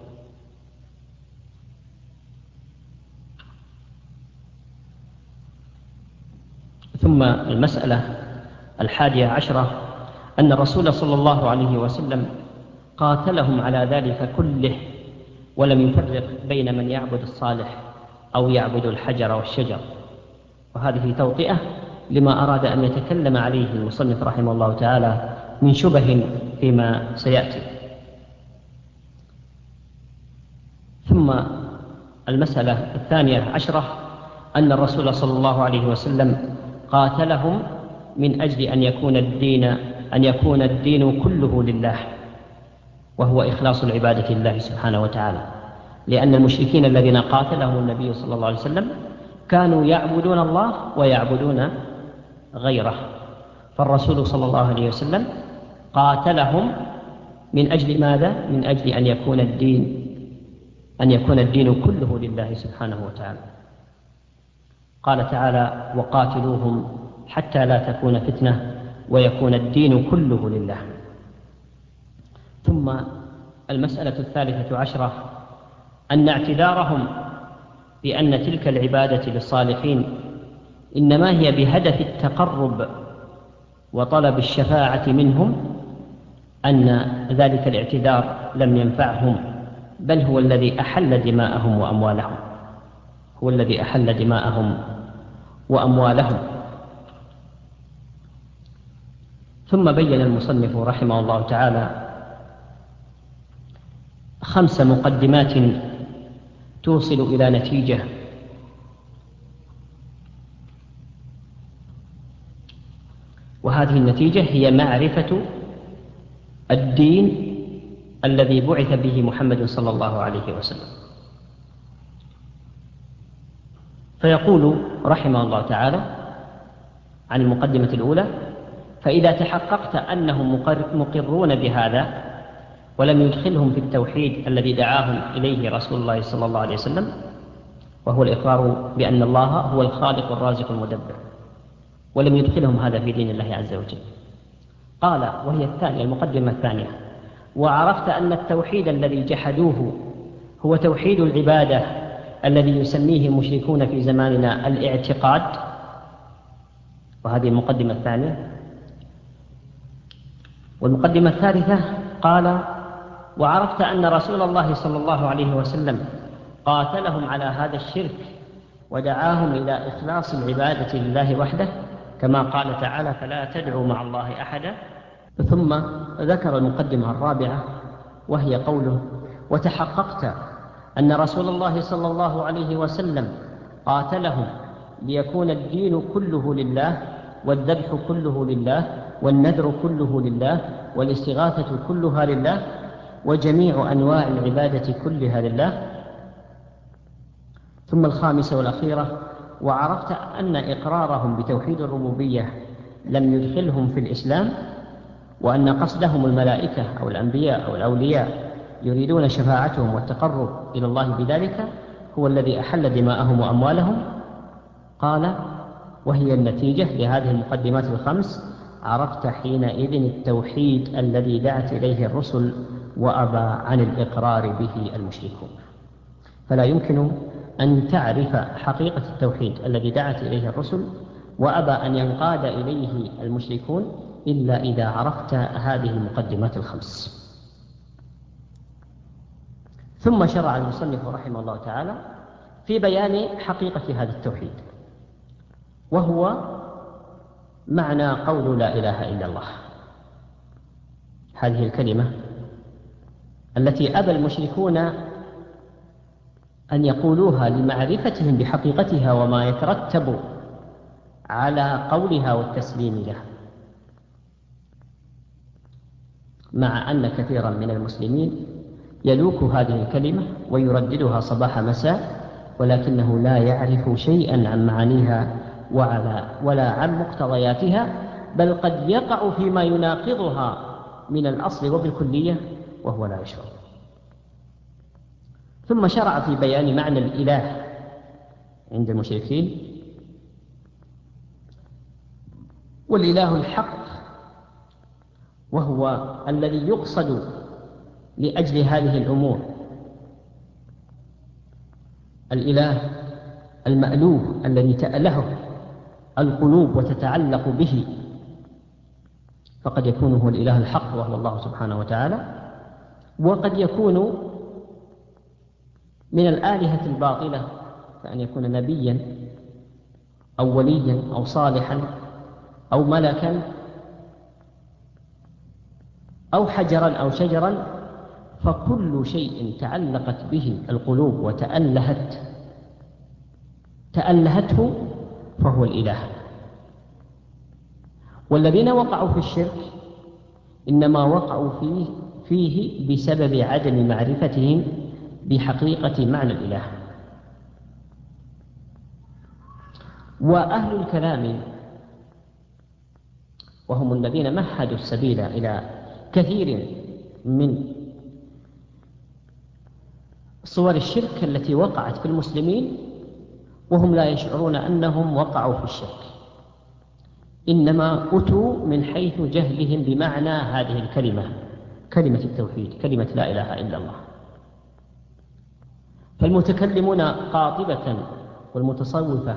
ثم المسألة 11 أن الرسول صلى الله عليه وسلم قاتلهم على ذلك كله، ولم يفرق بين من يعبد الصالح أو يعبد الحجر والشجر. وهذه توطئة لما أراد أن يتكلم عليه المصنف رحمه الله تعالى من شبه فيما سيأتي. ثم المسألة 12 أن الرسول صلى الله عليه وسلم قاتلهم من أجل أن يكون الدين كله لله، وهو إخلاص العبادة لله سبحانه وتعالى، لأن المشركين الذين قاتلهم النبي صلى الله عليه وسلم كانوا يعبدون الله ويعبدون غيره، فالرسول صلى الله عليه وسلم قاتلهم من أجل ماذا؟ من أجل أن يكون الدين كله لله سبحانه وتعالى. قال تعالى: وقاتلوهم حتى لا تكون فتنة ويكون الدين كله لله. ثم المسألة 13 أن اعتذارهم بأن تلك العبادة للصالحين إنما هي بهدف التقرب وطلب الشفاعة منهم، أن ذلك الاعتذار لم ينفعهم، بل هو الذي أحل دماءهم وأموالهم. ثم بين المصنف رحمه الله تعالى 5 مقدمات توصل إلى نتيجة، وهذه النتيجة هي معرفة الدين الذي بعث به محمد صلى الله عليه وسلم. فيقول رحمه الله تعالى: عن المقدمة الأولى، فإذا تحققت أنهم مقرون بهذا ولم يدخلهم في التوحيد الذي دعاهم إليه رسول الله صلى الله عليه وسلم، وهو الإقرار بأن الله هو الخالق الرازق المدبر، ولم يدخلهم هذا في دين الله عز وجل. قال، وهي الثانية، المقدمة الثانية: وعرفت أن التوحيد الذي جحدوه هو توحيد العبادة الذي يسميه المشركون في زماننا الاعتقاد. وهذه المقدمة الثانية. والمقدمة الثالثة قال: وعرفت أن رسول الله صلى الله عليه وسلم قاتلهم على هذا الشرك ودعاهم إلى إخلاص العبادة لله وحده، كما قال تعالى: فلا تدعوا مع الله أحدا. ثم ذكر المقدمة الرابعة، وهي قوله: وتحققت أن رسول الله صلى الله عليه وسلم قاتلهم ليكون الدين كله لله، والذبح كله لله، والنذر كله لله، والاستغاثة كلها لله، وجميع أنواع العبادة كلها لله. ثم الخامسة والأخيرة: وعرفت أن إقرارهم بتوحيد الربوبية لم يدخلهم في الإسلام، وأن قصدهم الملائكة أو الأنبياء أو الأولياء يريدون شفاعتهم والتقرب إلى الله بذلك هو الذي أحل دماءهم وأموالهم. قال: وهي النتيجة لهذه المقدمات الخمس: عرفت حينئذ التوحيد الذي دعت إليه الرسل وأبى عن الإقرار به المشركون. فلا يمكن أن تعرف حقيقة التوحيد الذي دعت إليه الرسل وأبى أن ينقاد إليه المشركون إلا إذا عرفت هذه المقدمات الخمس. ثم شرع المصنف رحمه الله تعالى في بيان حقيقة هذا التوحيد، وهو معنى قول لا إله إلا الله، هذه الكلمة التي أبى المشركون أن يقولوها لمعرفتهم بحقيقتها وما يترتب على قولها والتسليم لها، مع أن كثيرا من المسلمين يلوك هذه الكلمة ويرددها صباح مساء، ولكنه لا يعرف شيئا عن معانيها ولا عن مقتضياتها، بل قد يقع فيما يناقضها من الأصل وبالكلية وهو لا يشعر. ثم شرع في بيان معنى الإله عند المشركين، والإله الحق وهو الذي يقصد لأجل هذه الأمور، الإله المألوه الذي تألهه القلوب وتتعلق به، فقد يكون هو الإله الحق وهو الله سبحانه وتعالى، وقد يكون من الآلهة الباطلة، كأن يكون نبيا أو وليا أو صالحا أو ملكا أو حجرا أو شجرا، فكل شيء تعلقت به القلوب تألهته فهو الإله. والذين وقعوا في الشرك إنما وقعوا فيه بسبب عدم معرفتهم بحقيقة معنى الإله. وأهل الكلام وهم الذين مهدوا السبيل إلى كثير من صور الشرك التي وقعت في المسلمين وهم لا يشعرون أنهم وقعوا في الشرك، إنما أتوا من حيث جهلهم بمعنى هذه الكلمة، كلمة التوحيد، كلمة لا إله إلا الله. فالمتكلمون قاطبة والمتصوفة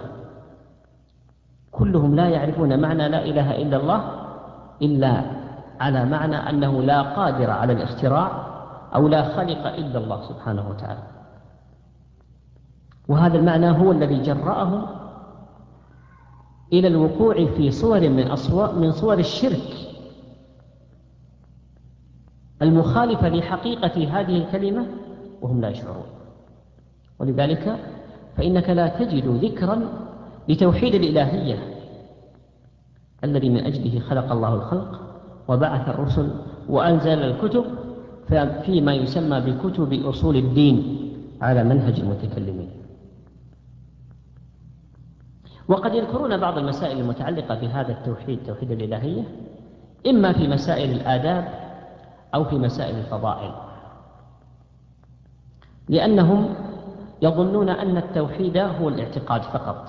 كلهم لا يعرفون معنى لا إله إلا الله إلا على معنى أنه لا قادر على الاختراع أو لا خلق إلا الله سبحانه وتعالى. وهذا المعنى هو الذي جرأهم إلى الوقوع في صور من صور الشرك المخالفة لحقيقة هذه الكلمة وهم لا يشعرون. ولذلك فإنك لا تجد ذكرا لتوحيد الإلهية الذي من أجله خلق الله الخلق وبعث الرسل وأنزل الكتب فيما يسمى بكتب أصول الدين على منهج المتكلمين. وقد يذكرون بعض المسائل المتعلقة بهذا التوحيد، توحيد الإلهية، إما في مسائل الآداب أو في مسائل الفضائل، لأنهم يظنون أن التوحيد هو الاعتقاد فقط،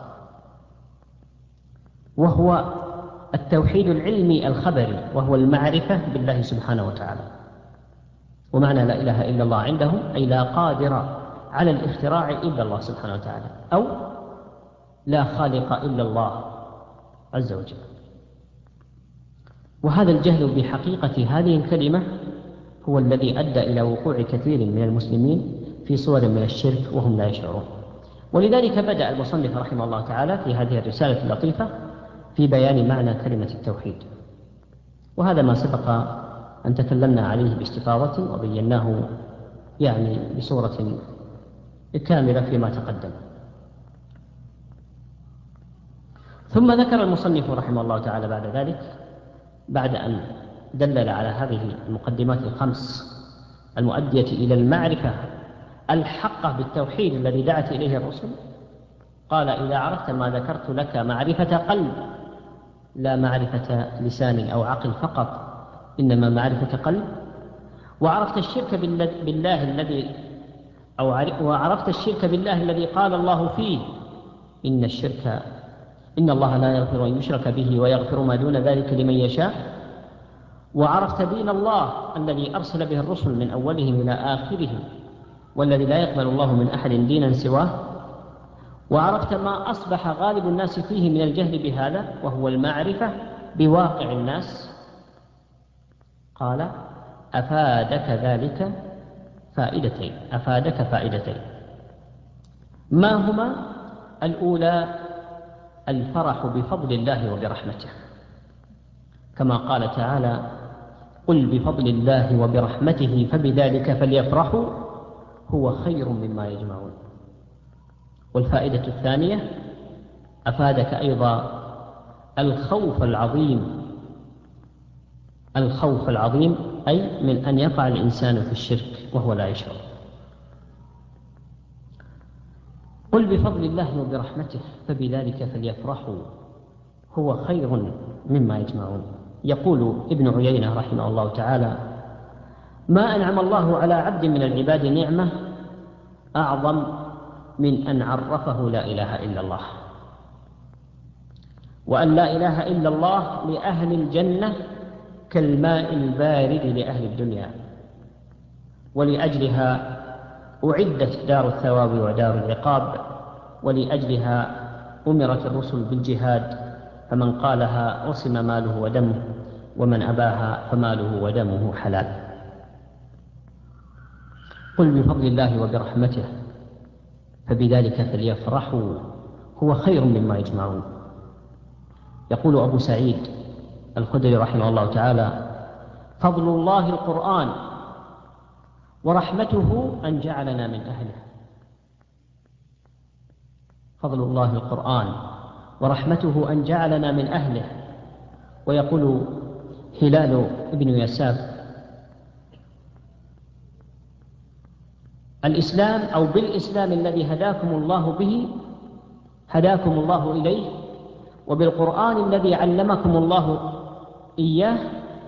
وهو التوحيد العلمي الخبري، وهو المعرفة بالله سبحانه وتعالى. ومعنى لا إله إلا الله عندهم أي لا قادر على الاختراع إلا الله سبحانه وتعالى، أو لا خالق إلا الله عز وجل. وهذا الجهل بحقيقة هذه الكلمة هو الذي أدى إلى وقوع كثير من المسلمين في صور من الشرك وهم لا يشعرون. ولذلك بدأ المصنف رحمه الله تعالى في هذه الرسالة اللطيفة في بيان معنى كلمة التوحيد، وهذا ما سبق أن تكلمنا عليه باستفاضة وبيناه يعني بصورة كاملة فيما تقدم. ثم ذكر المصنف رحمه الله تعالى بعد ذلك، بعد أن دلل على هذه المقدمات الخمس المؤدية إلى المعرفة الحقة بالتوحيد الذي دعت إليه الرسل، قال: إذا عرفت ما ذكرت لك معرفة قلب، لا معرفة لسان أو عقل فقط، إنما معرفة قلب، وعرفت الشرك بالله الذي وعرفت الشرك بالله الذي قال الله فيه: إن الله لا يغفر أن يشرك به ويغفر ما دون ذلك لمن يشاء، وعرفت دين الله الذي أرسل به الرسل من أولهم إلى آخرهم، والذي لا يقبل الله من أحد دينا سواه، وعرفت ما أصبح غالب الناس فيه من الجهل بهذا، وهو المعرفة بواقع الناس. قال: أفادك فائدتين. ما هما؟ الأولى الفرح بفضل الله وبرحمته، كما قال تعالى: قل بفضل الله وبرحمته فبذلك فليفرحوا هو خير مما يجمعون. والفائدة الثانية أفادك أيضا الخوف العظيم أي من أن يقع الإنسان في الشرك وهو لا يشعر. قل بفضل الله وبرحمته فبذلك فليفرحوا هو خير مما يجمعون. يقول ابن عيينة رحمه الله تعالى: ما أنعم الله على عبد من العباد نعمة أعظم من أن عرفه لا إله إلا الله، وأن لا إله إلا الله لأهل الجنة كالماء البارد لأهل الدنيا، ولأجلها أعدت دار الثواب ودار العقاب، ولأجلها أمرت الرسل بالجهاد، فمن قالها عصم ماله ودمه، ومن أباها فماله ودمه حلال. قل بفضل الله وبرحمته فبذلك فليفرحوا هو خير مما يجمعون. يقول أبو سعيد الخدري رحمه الله تعالى: فضل الله القرآن ورحمته أن جعلنا من أهله. فضل الله القرآن ورحمته أن جعلنا من أهله. ويقول هلال ابن يساب: الإسلام أو بالإسلام الذي هداكم الله به هداكم الله إليه، وبالقرآن الذي علمكم الله إياه،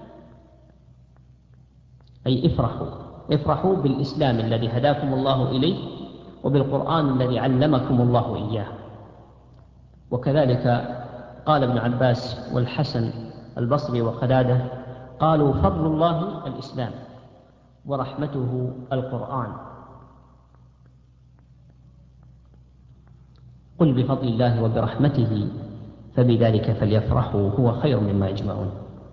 أي افرحوا بالإسلام الذي هداكم الله إليه وبالقرآن الذي علمكم الله إياه. وكذلك قال ابن عباس والحسن البصري وقتادة قالوا: فضل الله الإسلام ورحمته القرآن. قل بفضل الله وبرحمته فبذلك فليفرحوا هو خير مما يجمعون.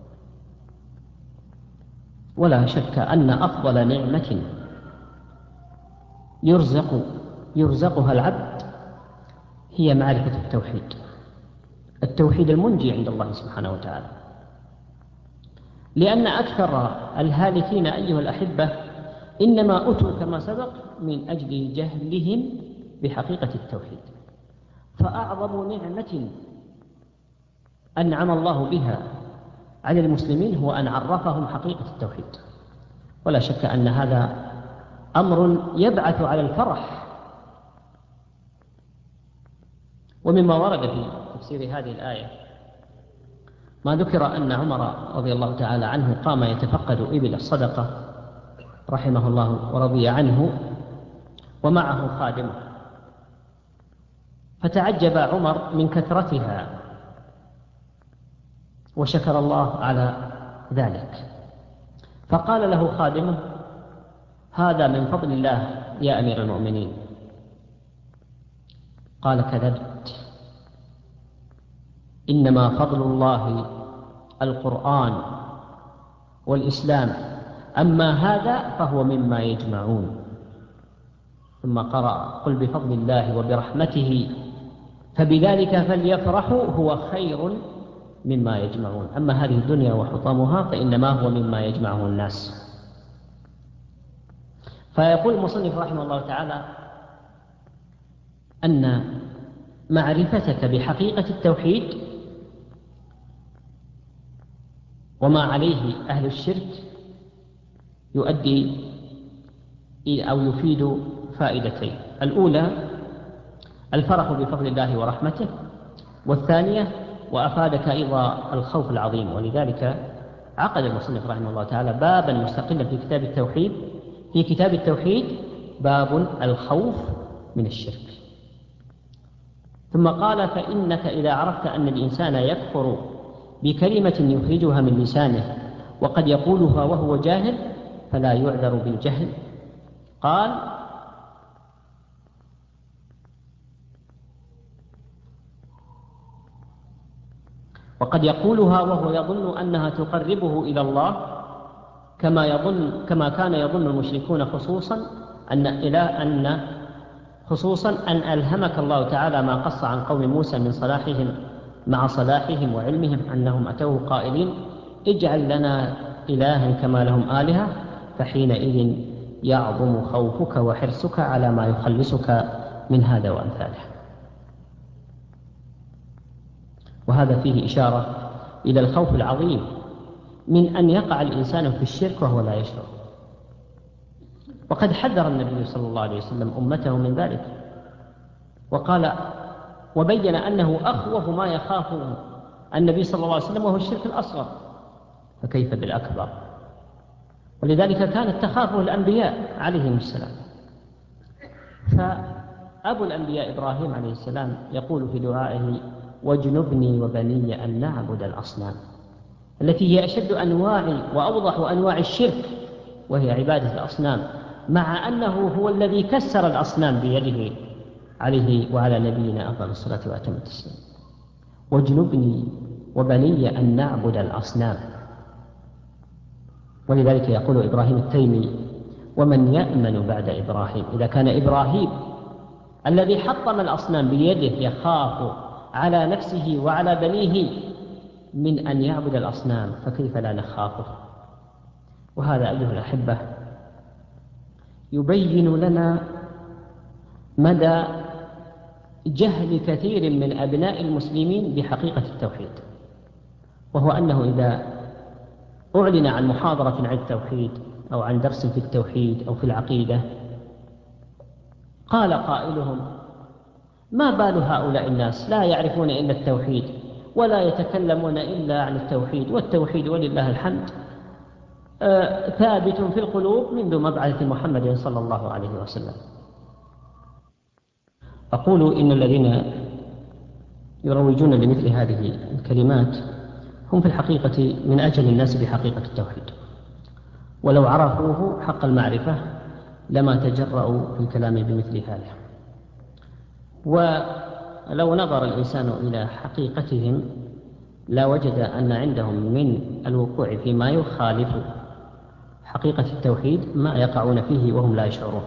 ولا شك أن أفضل نعمة يرزقها العبد هي معرفة التوحيد المنجي عند الله سبحانه وتعالى، لأن أكثر الهالكين أيها الأحبة إنما أتوا كما سبق من أجل جهلهم بحقيقة التوحيد. فأعظم نعمة أنعم الله بها على المسلمين هو أن عرفهم حقيقة التوحيد. ولا شك أن هذا أمر يبعث على الفرح. ومما ورد في تفسير هذه الآية ما ذكر أن عمر رضي الله تعالى عنه قام يتفقد إبل الصدقة رحمه الله ورضي عنه ومعه خادمه، فتعجب عمر من كثرتها وشكر الله على ذلك، فقال له خادمه: هذا من فضل الله يا أمير المؤمنين. قال: كذبت، إنما فضل الله القرآن والإسلام، أما هذا فهو مما يجمعون. ثم قرأ: قل بفضل الله وبرحمته فبذلك فليفرحوا هو خير مما يجمعون، أما هذه الدنيا وحطامها فإنما هو مما يجمعه الناس. فيقول المصنف رحمه الله تعالى أن معرفتك بحقيقة التوحيد وما عليه أهل الشرك يؤدي أو يفيد فائدتين: الأولى الفرح بفضل الله ورحمته، والثانية وأفادك أيضا الخوف العظيم. ولذلك عقد المصنف رحمه الله تعالى بابا مستقلا في كتاب التوحيد باب الخوف من الشرك. ثم قال: فإنك إذا عرفت أن الإنسان يكفر بكلمة يخرجها من لسانه وقد يقولها وهو جاهل فلا يعذر بالجهل. قال: وقد يقولها وهو يظن أنها تقربه إلى الله كما كان يظن المشركون، خصوصا أن ألهمك الله تعالى ما قص عن قوم موسى من صلاحهم مع صلاحهم وعلمهم أنهم أتوه قائلين: اجعل لنا إلها كما لهم آلهة، فحينئذ يعظم خوفك وحرصك على ما يخلصك من هذا وأمثاله. وهذا فيه إشارة إلى الخوف العظيم من أن يقع الإنسان في الشرك وهو لا يشعر. وقد حذر النبي صلى الله عليه وسلم أمته من ذلك، وقال وبين أنه أخوف ما يخافه النبي صلى الله عليه وسلم وهو الشرك الأصغر، فكيف بالأكبر؟ ولذلك كانت تخافه الأنبياء عليهم السلام. فأبو الأنبياء إبراهيم عليه السلام يقول في دعائه: واجنبني وبني أن نعبد الأصنام، التي هي أشد أنواع وأوضح أنواع الشرك، وهي عبادة الأصنام، مع أنه هو الذي كسر الأصنام بيده عليه وعلى نبينا أفضل الصلاة وأتم التسليم. واجنبني وبني أن نعبد الأصنام. ولذلك يقول إبراهيم التيمي: ومن يأمن بعد إبراهيم؟ إذا كان إبراهيم الذي حطم الأصنام بيده يخاف على نفسه وعلى بنيه من أن يعبد الأصنام، فكيف لا نخافه؟ وهذا أيها الأحبة يبين لنا مدى جهل كثير من أبناء المسلمين بحقيقة التوحيد، وهو أنه إذا أعلن عن محاضرة عن التوحيد أو عن درس في التوحيد أو في العقيدة، قال قائلهم: ما بال هؤلاء الناس لا يعرفون إلا التوحيد ولا يتكلمون إلا عن التوحيد، والتوحيد ولله الحمد ثابت في القلوب منذ مبعث محمد صلى الله عليه وسلم. أقول إن الذين يروجون لمثل هذه الكلمات هم في الحقيقة من أجل الناس بحقيقة التوحيد، ولو عرفوه حق المعرفة لما تجرؤوا في الكلام بمثل هذا. ولو نظر الإنسان إلى حقيقتهم لا وجد أن عندهم من الوقوع فيما يخالف حقيقة التوحيد ما يقعون فيه وهم لا يشعرون.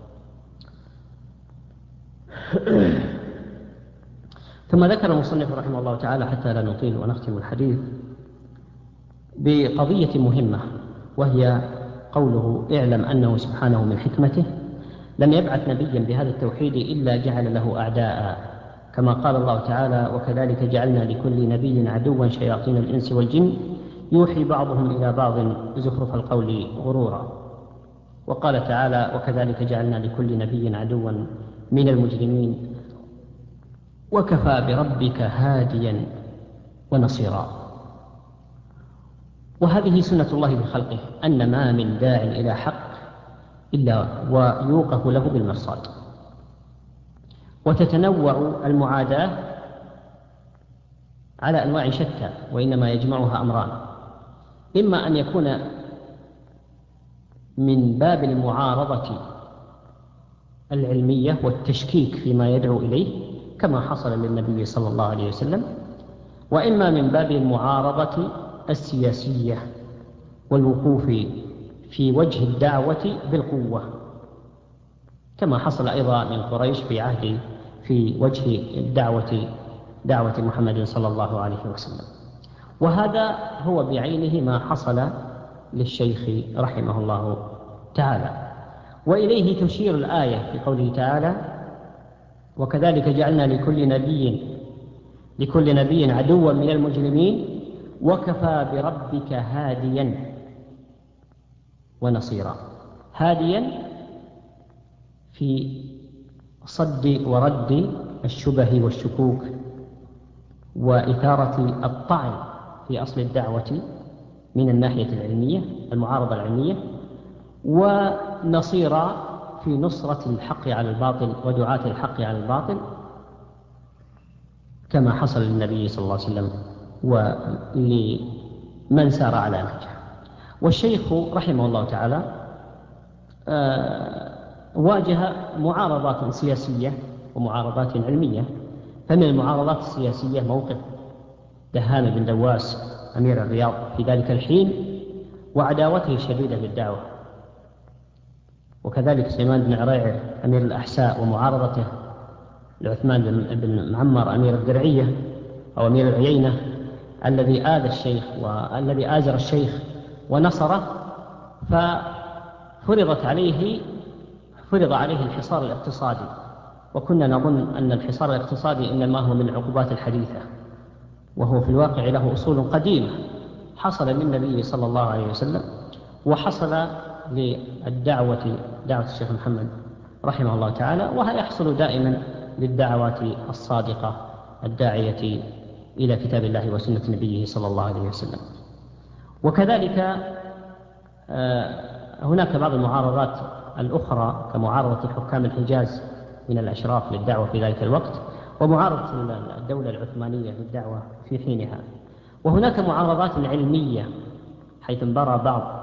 ثم ذكر المصنف رحمه الله تعالى حتى لا نطيل ونختم الحديث بقضية مهمة، وهي قوله: اعلم أنه سبحانه من حكمته لم يبعث نبيا بهذا التوحيد إلا جعل له أعداء، كما قال الله تعالى: وكذلك جعلنا لكل نبي عدوا شياطين الإنس والجن يوحي بعضهم إلى بعض زخرف القول غرورا. وقال تعالى: وكذلك جعلنا لكل نبي عدوا من المجرمين وكفى بربك هاديا ونصيرا. وهذه سنة الله بخلقه، أن ما من داع إلى حق إلا ويوقف له بالمرصاد. وتتنوع المعاداة على أنواع شتى، وإنما يجمعها أمران: إما أن يكون من باب المعارضة العلمية والتشكيك فيما يدعو إليه كما حصل للنبي صلى الله عليه وسلم، وإما من باب المعارضة السياسية والوقوف في وجه الدعوة بالقوة، كما حصل أيضا من قريش في وجه دعوة محمد صلى الله عليه وسلم. وهذا هو بعينه ما حصل للشيخ رحمه الله تعالى. وإليه تشير الآية في قوله تعالى: وكذلك جعلنا لكل نبي عدوا من المجرمين وكفى بربك هاديا ونصيرا. هاديا في صد ورد الشبه والشكوك وإثارة الطعن في أصل الدعوة من الناحية العلمية، المعارضة العلمية، ونصيرا في نصرة الحق على الباطل ودعاة الحق على الباطل كما حصل للنبي صلى الله عليه وسلم ولمن سار على نهجه. والشيخ رحمه الله تعالى واجه معارضات سياسية ومعارضات علمية. فمن المعارضات السياسية موقف دهام بن دواس أمير الرياض في ذلك الحين وعداوته الشديدة بالدعوة، وكذلك سليمان بن عريعر أمير الأحساء ومعارضته لعثمان بن معمر أمير الدرعية أو أمير العيينة الذي آذى الشيخ والذي آزر الشيخ ونصره، ففرض عليه الحصار الاقتصادي. وكنا نظن أن الحصار الاقتصادي إنما هو من العقوبات الحديثة، وهو في الواقع له أصول قديمة حصل للنبي صلى الله عليه وسلم، وحصل دعوة الشيخ محمد رحمه الله تعالى، ويحصل دائما للدعوات الصادقة الداعية إلى كتاب الله وسنة نبيه صلى الله عليه وسلم. وكذلك هناك بعض المعارضات الأخرى كمعارضة حكام الحجاز من الأشراف للدعوة في ذلك الوقت، ومعارضة الدولة العثمانية للدعوة في حينها. وهناك معارضات علمية حيث انبرى بعض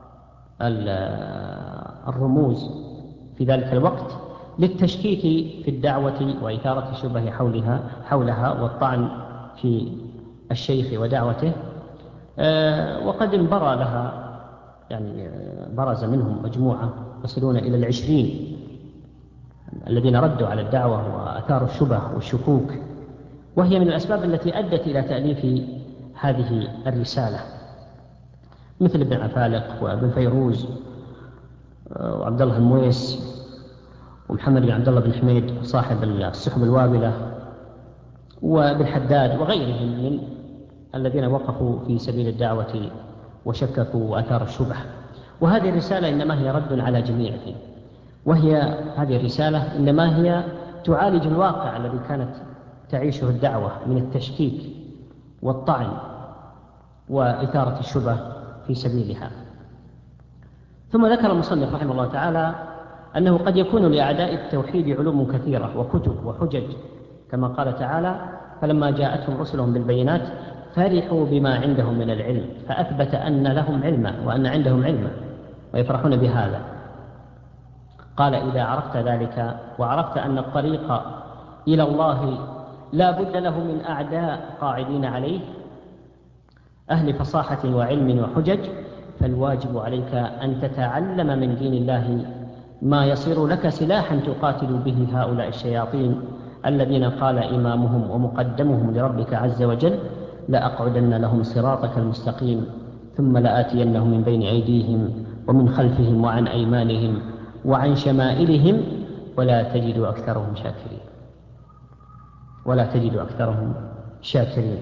الرموز في ذلك الوقت للتشكيك في الدعوة وإثارة الشبه حولها والطعن في الشيخ ودعوته. وقد انبرى لها برز منهم مجموعة يصلون إلى 20 الذين ردوا على الدعوة وأثاروا الشبه والشكوك، وهي من الأسباب التي أدت إلى تأليف هذه الرسالة، مثل ابن عفالق وابن فيروز وعبد الله المويس ومحمد بن عبد الله بن حميد صاحب السحب الوابلة وابن حداد وغيرهم من الذين وقفوا في سبيل الدعوة وشككوا وأثاروا الشبه. وهذه الرسالة إنما هي رد على جميعهم، هذه الرسالة إنما هي تعالج الواقع الذي كانت تعيشه الدعوة من التشكيك والطعن وإثارة الشبه في سبيلها. ثم ذكر المصنف رحمه الله تعالى أنه قد يكون لأعداء التوحيد علوم كثيرة وكتب وحجج، كما قال تعالى: فلما جاءتهم رسلهم بالبينات فرحوا بما عندهم من العلم فأثبت أن لهم علما وأن عندهم علما ويفرحون بهذا. قال: إذا عرفت ذلك وعرفت أن الطريق إلى الله لا بد له من أعداء قاعدين عليه أهل فصاحة وعلم وحجج، فالواجب عليك أن تتعلم من دين الله ما يصير لك سلاحا تقاتل به هؤلاء الشياطين الذين قال إمامهم ومقدمهم لربك عز وجل: لأقعدن لهم صراطك المستقيم ثم لآتينهم من بين أيديهم ومن خلفهم وعن أيمانهم وعن شمائلهم ولا تجد أكثرهم شاكرين.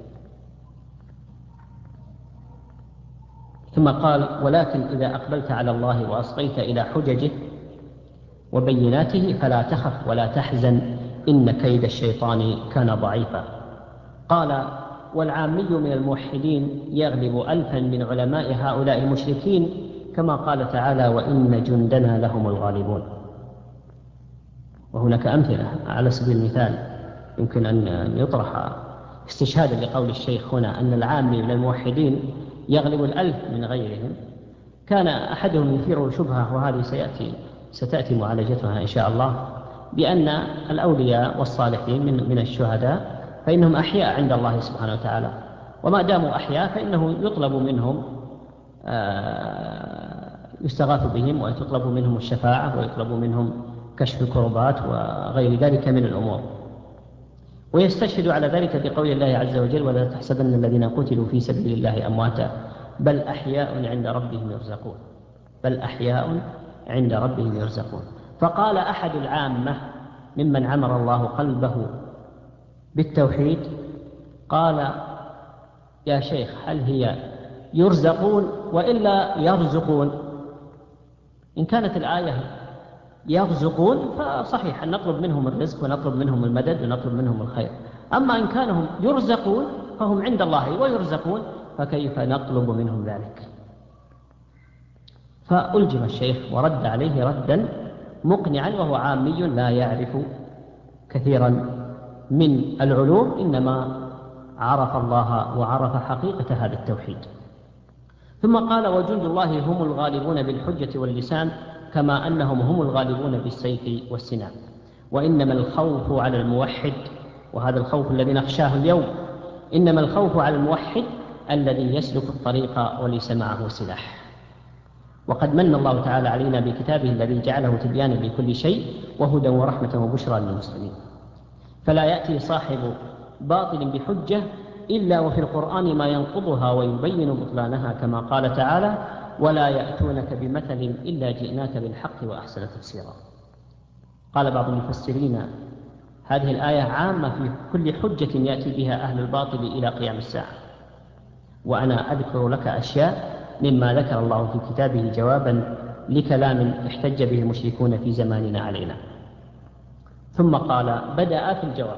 ثم قال: ولكن إذا أقبلت على الله وأصغيت إلى حججه وبيناته فلا تخف ولا تحزن، إن كيد الشيطان كان ضعيفا. قال: والعامي من الموحدين يغلب ألفا من علماء هؤلاء المشركين، كما قال تعالى: وإن جندنا لهم الغالبون. وهناك أمثلة على سبيل المثال يمكن أن يطرح استشهادا لقول الشيخ هنا أن العامي من الموحدين يغلب الألف من غيرهم. كان أحدهم يثير شبهة، وهذه ستأتي معالجتها إن شاء الله، بأن الأولياء والصالحين من الشهداء فإنهم أحياء عند الله سبحانه وتعالى، وما داموا أحياء فإنه يطلب منهم يستغاث بهم، ويطلب منهم الشفاعة، ويطلب منهم كشف الكربات وغير ذلك من الأمور. ويستشهد على ذلك بقول الله عز وجل: ولا تحسبن الذين قتلوا في سبيل الله أمواتا بل أحياء عند ربهم يرزقون. بل أحياء عند ربهم يرزقون. فقال أحد العامة ممن عمر الله قلبه بالتوحيد، قال: يا شيخ، هل هي يرزقون وإلا يرزقون؟ إن كانت الآية يرزقون فصحيح أن نطلب منهم الرزق ونطلب منهم المدد ونطلب منهم الخير. أما إن كانهم يرزقون فهم عند الله ويرزقون، فكيف نطلب منهم ذلك؟ فألجم الشيخ ورد عليه ردا مقنعا، وهو عامي لا يعرف كثيرا من العلوم، إنما عرف الله وعرف حقيقة هذا التوحيد. ثم قال: وجند الله هم الغالبون بالحجة واللسان، كما أنهم هم الغالبون بالسيف والسنان. وإنما الخوف على الموحد، وهذا الخوف الذي نخشاه اليوم، إنما الخوف على الموحد الذي يسلك الطريق وليس معه سلاح. وقد من الله تعالى علينا بكتابه الذي جعله تبيانا لكل شيء وهدى ورحمة وبشرى للمسلمين. فلا يأتي صاحب باطل بحجة إلا وفي القرآن ما ينقضها ويبين بطلانها، كما قال تعالى: ولا يأتونك بمثل إلا جئناك بالحق وأحسن تفسيرا. قال بعض المفسرين: هذه الآية عامة في كل حجة يأتي بها أهل الباطل إلى قيام الساعة. وأنا أذكر لك أشياء مما ذكر الله في كتابه جوابا لكلام احتج به المشركون في زماننا علينا. ثم قال: بدأ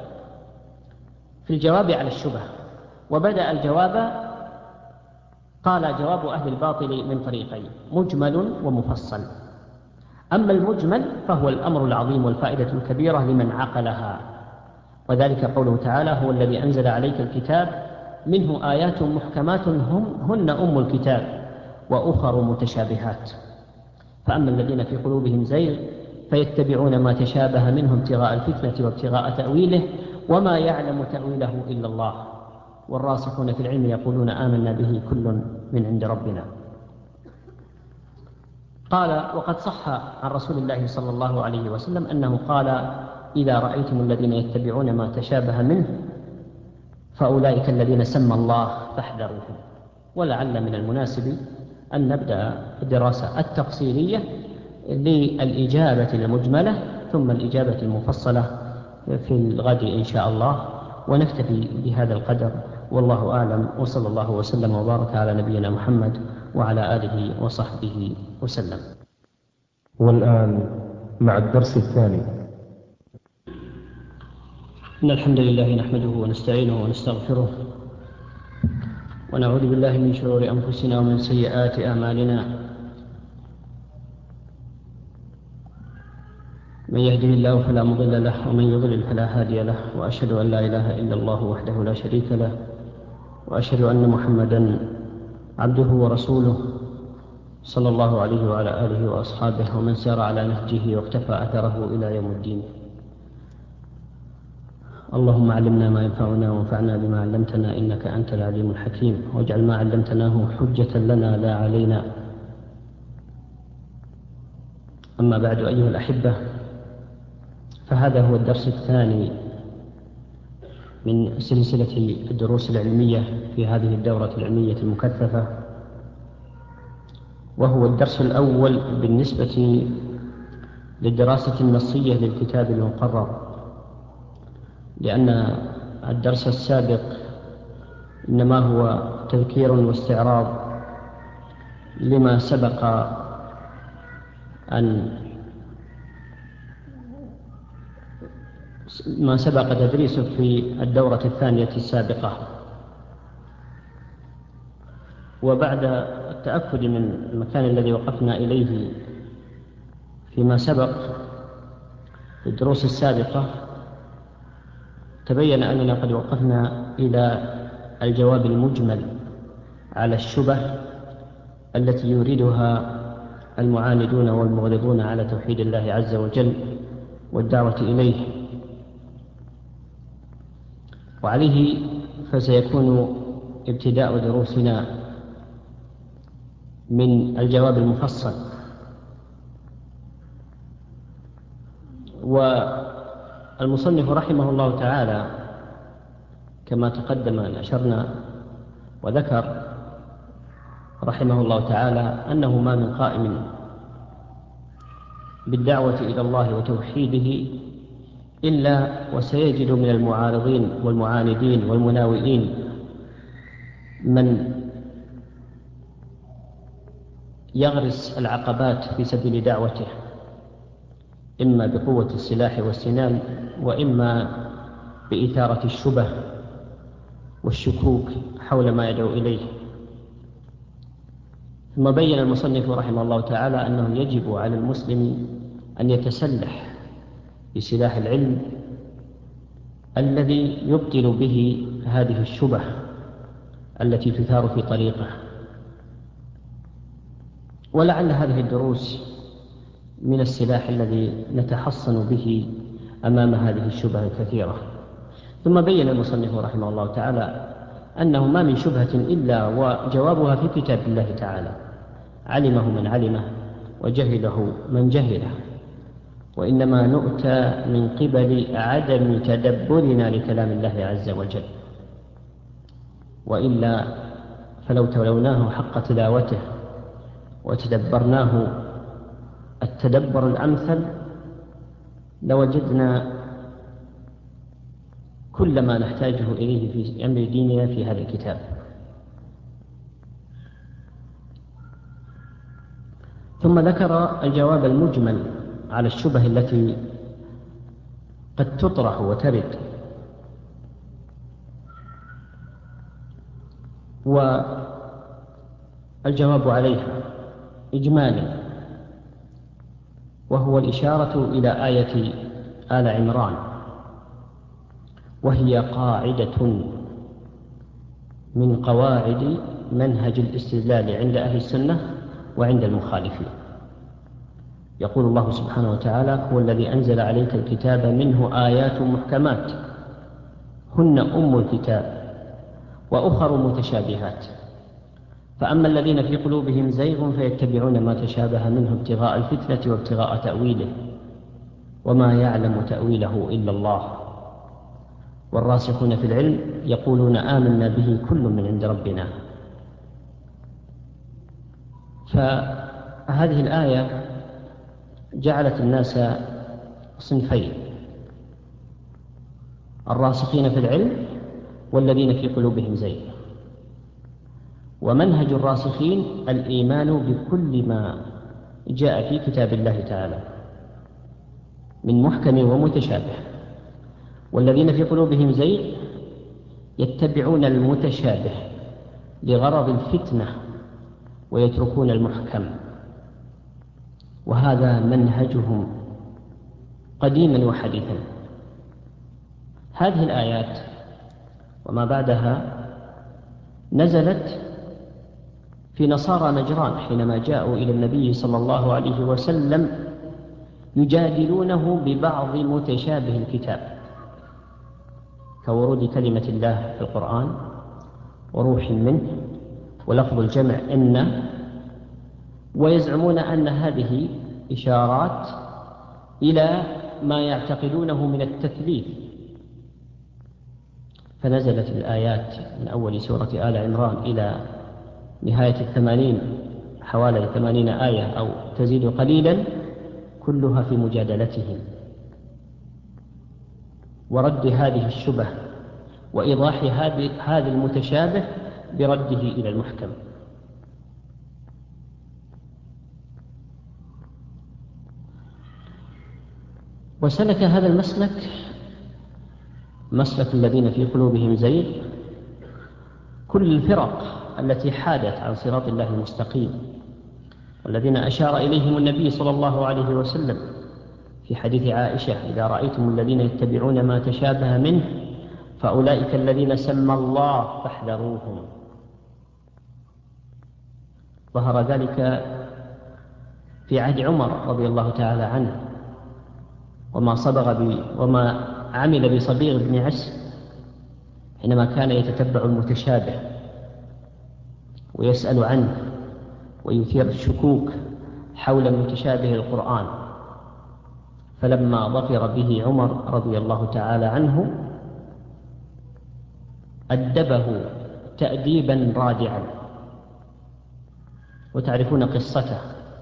في الجواب على الشبهة. وبدأ الجواب، قال: جواب أهل الباطل من طريقين: مجمل ومفصل. أما المجمل فهو الأمر العظيم والفائدة الكبيرة لمن عقلها، وذلك قوله تعالى: هو الذي أنزل عليك الكتاب منه آيات محكمات هن أم الكتاب وأخر متشابهات. فأما الذين في قلوبهم زيغ فيتبعون ما تشابه منه ابتغاء الفتنة وابتغاء تأويله وما يعلم تأويله إلا الله، والراسخون في العلم يقولون آمنا به كل من عند ربنا. قال: وقد صح عن رسول الله صلى الله عليه وسلم أنه قال: إذا رأيتم الذين يتبعون ما تشابه منه فأولئك الذين سمى الله فاحذروهم. ولعل من المناسب أن نبدأ الدراسة التفصيلية للإجابة المجملة ثم الإجابة المفصلة في الغد إن شاء الله، ونكتفي بهذا القدر، والله أعلم، وصلى الله وسلم وبارك على نبينا محمد وعلى آله وصحبه وسلم. والآن مع الدرس الثاني. إن الحمد لله نحمده ونستعينه ونستغفره، ونعوذ بالله من شرور أنفسنا ومن سيئات أعمالنا. من يهده الله فلا مضل له، ومن يضلل فلا هادي له، وأشهد أن لا إله إلا الله وحده لا شريك له، وأشهد أن محمدا عبده ورسوله صلى الله عليه وعلى آله وأصحابه ومن سار على نهجه واقتفى أثره إلى يوم الدين. اللهم علمنا ما ينفعنا وانفعنا بما علمتنا، إنك أنت العليم الحكيم، واجعل ما علمتناه حجة لنا لا علينا. أما بعد، أيها الأحبة، فهذا هو الدرس الثاني من سلسلة الدروس العلمية في هذه الدورة العلمية المكثفة، وهو الدرس الأول بالنسبة للدراسة النصية للكتاب المقرر، لأن الدرس السابق إنما هو تذكير واستعراض لما سبق أن ما سبق تدريسه في الدورة الثانية السابقة. وبعد التأكد من المكان الذي وقفنا إليه فيما سبق في الدروس السابقة، تبين أننا قد وقفنا إلى الجواب المجمل على الشبه التي يريدها المعاندون والمغلظون على توحيد الله عز وجل والدعوة إليه، وعليه فسيكون ابتداء دروسنا من الجواب المفصل. والمصنف رحمه الله تعالى كما تقدم أن أشرنا وذكر رحمه الله تعالى أنه ما من قائم بالدعوة إلى الله وتوحيده إلا وسيجد من المعارضين والمعاندين والمناوئين من يغرس العقبات في سبيل دعوته، إما بقوة السلاح والسنان، وإما بإثارة الشبه والشكوك حول ما يدعو إليه. ثم بين المصنف رحمه الله تعالى أنه يجب على المسلم أن يتسلح بسلاح العلم الذي يبطل به هذه الشبه التي تثار في طريقه. ولعل هذه الدروس من السلاح الذي نتحصن به أمام هذه الشبه الكثيرة. ثم بين المصنف رحمه الله تعالى أنه ما من شبهة إلا وجوابها في كتاب الله تعالى، علمه من علمه وجهله من جهله، وإنما نؤتى من قبل عدم تدبرنا لكلام الله عز وجل، وإلا فلو تلوناه حق تلاوته وتدبرناه التدبر الأمثل لوجدنا كل ما نحتاجه إليه في أمر ديننا في هذا الكتاب. ثم ذكر الجواب المجمل على الشبه التي قد تطرح وترد، والجواب عليها إجمالا، وهو الإشارة إلى آية آل عمران، وهي قاعدة من قواعد منهج الاستدلال عند أهل السنة وعند المخالفين. يقول الله سبحانه وتعالى: هو الذي أنزل عليك الكتاب منه آيات محكمات هن أم الكتاب وأخر متشابهات، فأما الذين في قلوبهم زيغ فيتبعون ما تشابه منه ابتغاء الفتنة وابتغاء تأويله وما يعلم تأويله إلا الله، والراسخون في العلم يقولون آمنا به كل من عند ربنا. فهذه الآية جعلت الناس صنفين: الراسخين في العلم والذين في قلوبهم زيغ. ومنهج الراسخين الإيمان بكل ما جاء في كتاب الله تعالى من محكم ومتشابه، والذين في قلوبهم زيغ يتبعون المتشابه لغرض الفتنة ويتركون المحكم، وهذا منهجهم قديما وحديثا. هذه الآيات وما بعدها نزلت في نصارى نجران حينما جاءوا إلى النبي صلى الله عليه وسلم يجادلونه ببعض متشابه الكتاب، كورود كلمة الله في القرآن وروح منه ولفظ الجمع إن، ويزعمون أن هذه إشارات إلى ما يعتقدونه من التثليث. فنزلت الآيات من أول سورة آل عمران إلى نهاية 80، حوالي 80 آية أو تزيد قليلا، كلها في مجادلتهم ورد هذه الشبه وإيضاح هذا المتشابه برده إلى المحكم. وسلك هذا المسلك مسلك الذين في قلوبهم زيغ، كل الفرق التي حادت عن صراط الله المستقيم، والذين أشار إليهم النبي صلى الله عليه وسلم في حديث عائشة: إذا رأيتم الذين يتبعون ما تشابه منه فأولئك الذين سمى الله فاحذروهم. ظهر ذلك في عهد عمر رضي الله تعالى عنه، وما عمل بصبيغ بن عسر حينما كان يتتبع المتشابه ويسأل عنه ويثير الشكوك حول متشابه القرآن. فلما ظفر به عمر رضي الله تعالى عنه أدبه تأديبا رادعا. وتعرفون قصته،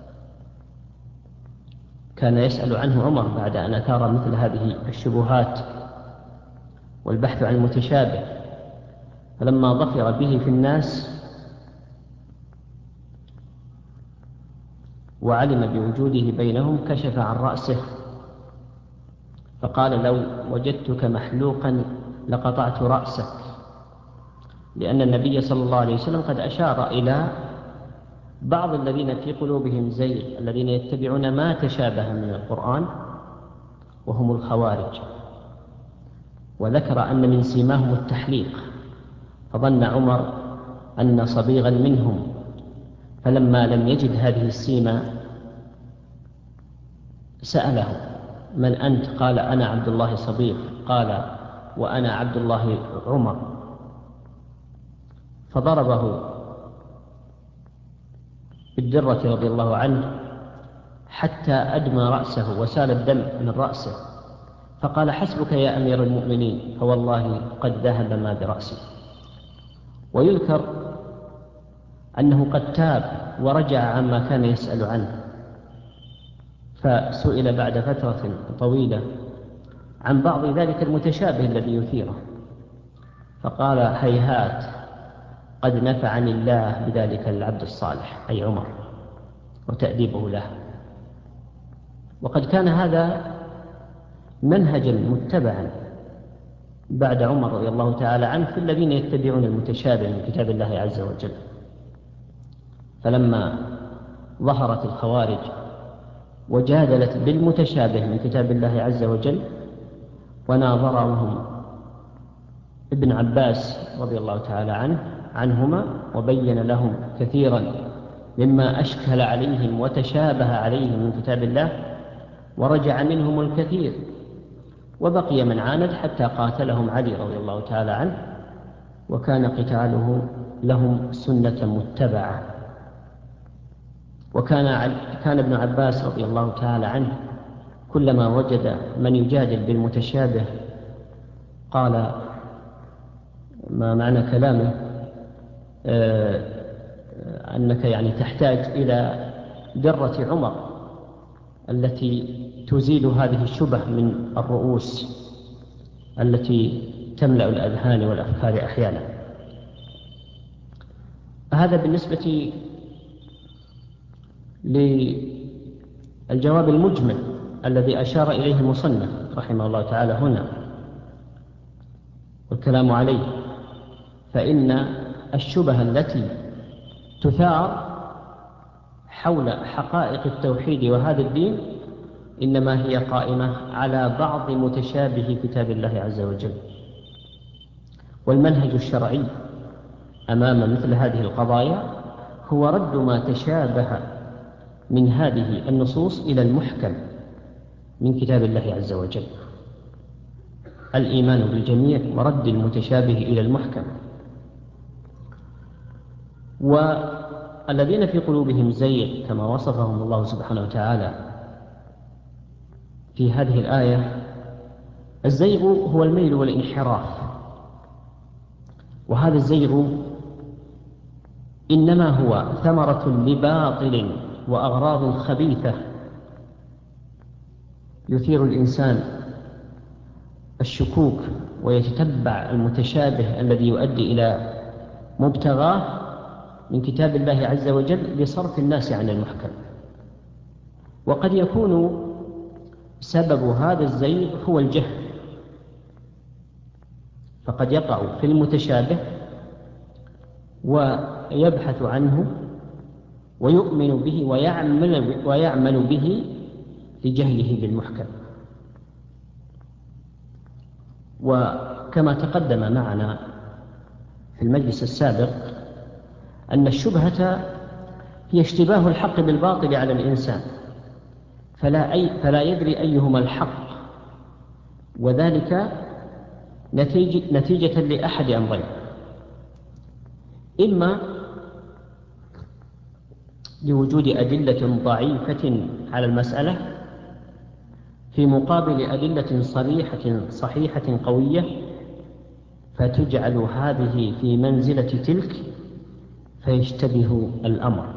كان يسأل عنه عمر بعد أن أثار مثل هذه الشبهات والبحث عن المتشابه، فلما ظفر به في الناس وعلم بوجوده بينهم كشف عن رأسه فقال: لو وجدتك محلوقا لقطعت رأسك، لأن النبي صلى الله عليه وسلم قد أشار إلى بعض الذين في قلوبهم زيغ، الذين يتبعون ما تشابه من القرآن وهم الخوارج، وذكر أن من سيماهم التحليق، فظن عمر أن صبيغا منهم، فلما لم يجد هذه السيمة سأله: من أنت؟ قال: أنا عبد الله صبيغ. قال: وأنا عبد الله عمر. فضربه بالدرة رضي الله عنه حتى أدمى رأسه وسال الدم من رأسه، فقال: حسبك يا أمير المؤمنين، فوالله قد ذهب ما برأسي. ويذكر أنه قد تاب ورجع عما كان يسأل عنه، فسئل بعد فترة طويلة عن بعض ذلك المتشابه الذي يثيره، فقال: هيهات، قد نفعني الله بذلك العبد الصالح، أي عمر، وتأديبه له. وقد كان هذا منهجا متبعا بعد عمر رضي الله تعالى عنه في الذين يتبعون المتشابه من كتاب الله عز وجل. فلما ظهرت الخوارج وجادلت بالمتشابه من كتاب الله عز وجل، وناظرهم ابن عباس رضي الله تعالى عنهما وبين لهم كثيرا مما أشكل عليهم وتشابه عليهم من كتاب الله، ورجع منهم الكثير، وبقي من عاند حتى قاتلهم علي رضي الله تعالى عنه، وكان قتاله لهم سنة متبعة. كان ابن عباس رضي الله تعالى عنه كلما وجد من يجادل بالمتشابه قال: ما معنى كلامه؟ أنك يعني تحتاج إلى درة عمر التي تزيل هذه الشبه من الرؤوس التي تملأ الأذهان والأفكار أحيانا. هذا بالنسبة للجواب المجمل الذي أشار إليه المصنف رحمه الله تعالى هنا والكلام عليه. فإن الشبه التي تثار حول حقائق التوحيد وهذا الدين إنما هي قائمة على بعض متشابه كتاب الله عز وجل. والمنهج الشرعي أمام مثل هذه القضايا هو رد ما تشابه من هذه النصوص إلى المحكم من كتاب الله عز وجل، الإيمان بالجميع ورد المتشابه إلى المحكم. والذين في قلوبهم زيغ كما وصفهم الله سبحانه وتعالى في هذه الآية، الزيغ هو الميل والانحراف، وهذا الزيغ إنما هو ثمرة لباطل وأغراض خبيثة يثير الإنسان الشكوك ويتتبع المتشابه الذي يؤدي إلى مبتغاه من كتاب الله عز وجل لصرف الناس عن المحكم. وقد يكون سبب هذا الزيغ هو الجهل، فقد يقع في المتشابه ويبحث عنه ويؤمن به ويعمل به لجهله بالمحكم. وكما تقدم معنا في المجلس السابق أن الشبهة هي اشتباه الحق بالباطل على الإنسان، فلا يدري أيهما الحق، وذلك نتيجة لأحد أمرين: إما لوجود أدلة ضعيفة على المسألة في مقابل أدلة صحيحة قوية، فتجعل هذه في منزلة تلك فيشتبه الأمر،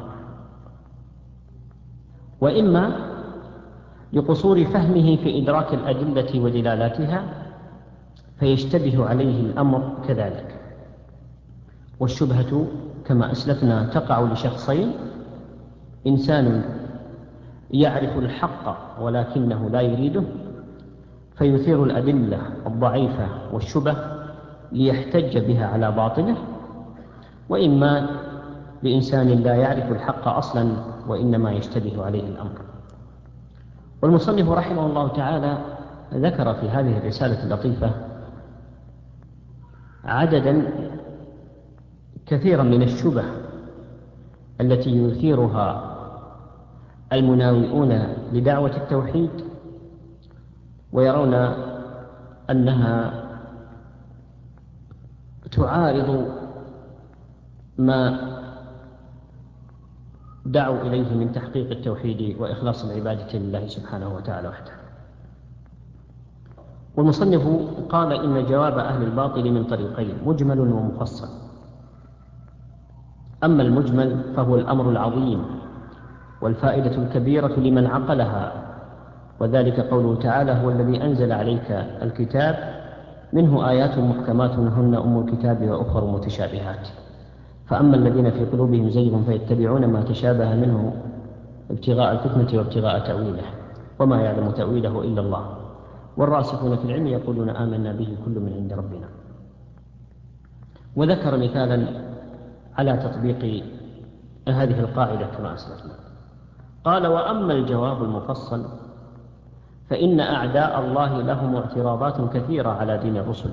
وإما لقصور فهمه في إدراك الأدلة ودلالاتها فيشتبه عليه الأمر كذلك. والشبهة كما أسلفنا تقع لشخصين: إنسان يعرف الحق ولكنه لا يريده فيثير الأدلة الضعيفة والشبه ليحتج بها على باطله، وإما لإنسان لا يعرف الحق أصلا وإنما يشتبه عليه الأمر. والمصنف رحمه الله تعالى ذكر في هذه الرسالة اللطيفة عددا كثيرا من الشبه التي يثيرها المناوئون لدعوة التوحيد، ويرون أنها تعارض ما دعوا إليه من تحقيق التوحيد وإخلاص العبادة لله سبحانه وتعالى وحده. والمصنف قال: إن جواب أهل الباطل من طريقين: مجمل ومفصل. أما المجمل فهو الأمر العظيم والفائدة الكبيرة لمن عقلها، وذلك قوله تعالى: هو الذي أنزل عليك الكتاب منه آيات محكمات هن أم الكتاب وأخر متشابهات. فأما الذين في قلوبهم زيغ فيتبعون ما تشابه منه ابتغاء الفتنة وابتغاء تأويله وما يعلم تأويله إلا الله والراسخون في العلم يقولون آمنا به كل من عند ربنا. وذكر مثالا على تطبيق هذه القاعدة كما أسلفنا. قال: وأما الجواب المفصل فإن أعداء الله لهم اعتراضات كثيرة على دين الرسل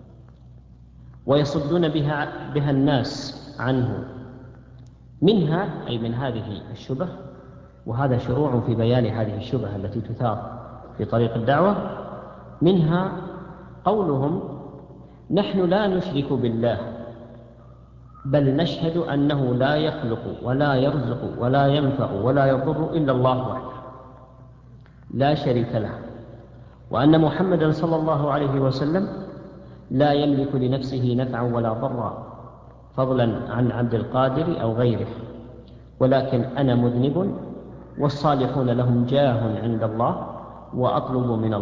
ويصدون بها الناس عنه، منها أي من هذه الشبه، وهذا شروع في بيان هذه الشبه التي تثار في طريق الدعوة، منها قولهم: نحن لا نشرك بالله بل نشهد أنه لا يخلق ولا يرزق ولا ينفع ولا يضر إلا الله وحده لا شريك له، وأن محمدا صلى الله عليه وسلم لا يملك لنفسه نفعا ولا ضرا فضلا عن عبد القادر أو غيره، ولكن أنا مذنب والصالحون لهم جاه عند الله وأطلب من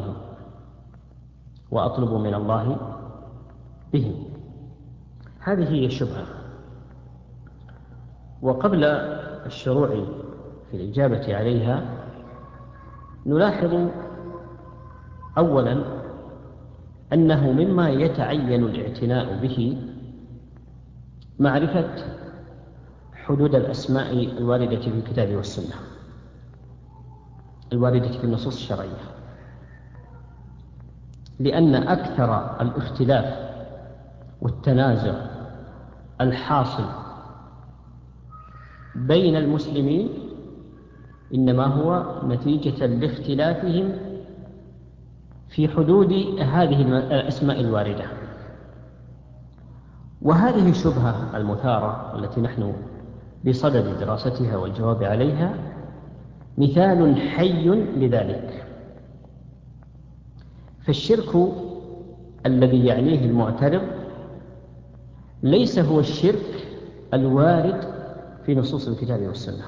الله بهم. هذه هي الشبهة. وقبل الشروع في الإجابة عليها نلاحظ أولا أنه مما يتعين الاعتناء به معرفة حدود الأسماء الواردة في الكتاب والسنة، الواردة في النصوص الشرعية، لأن أكثر الاختلاف والتنازع الحاصل بين المسلمين إنما هو نتيجة لاختلافهم في حدود هذه الأسماء الواردة. وهذه الشبهة المثارة التي نحن بصدد دراستها والجواب عليها مثال حي لذلك. فالشرك الذي يعنيه المعترض ليس هو الشرك الوارد في نصوص الكتاب والسنة،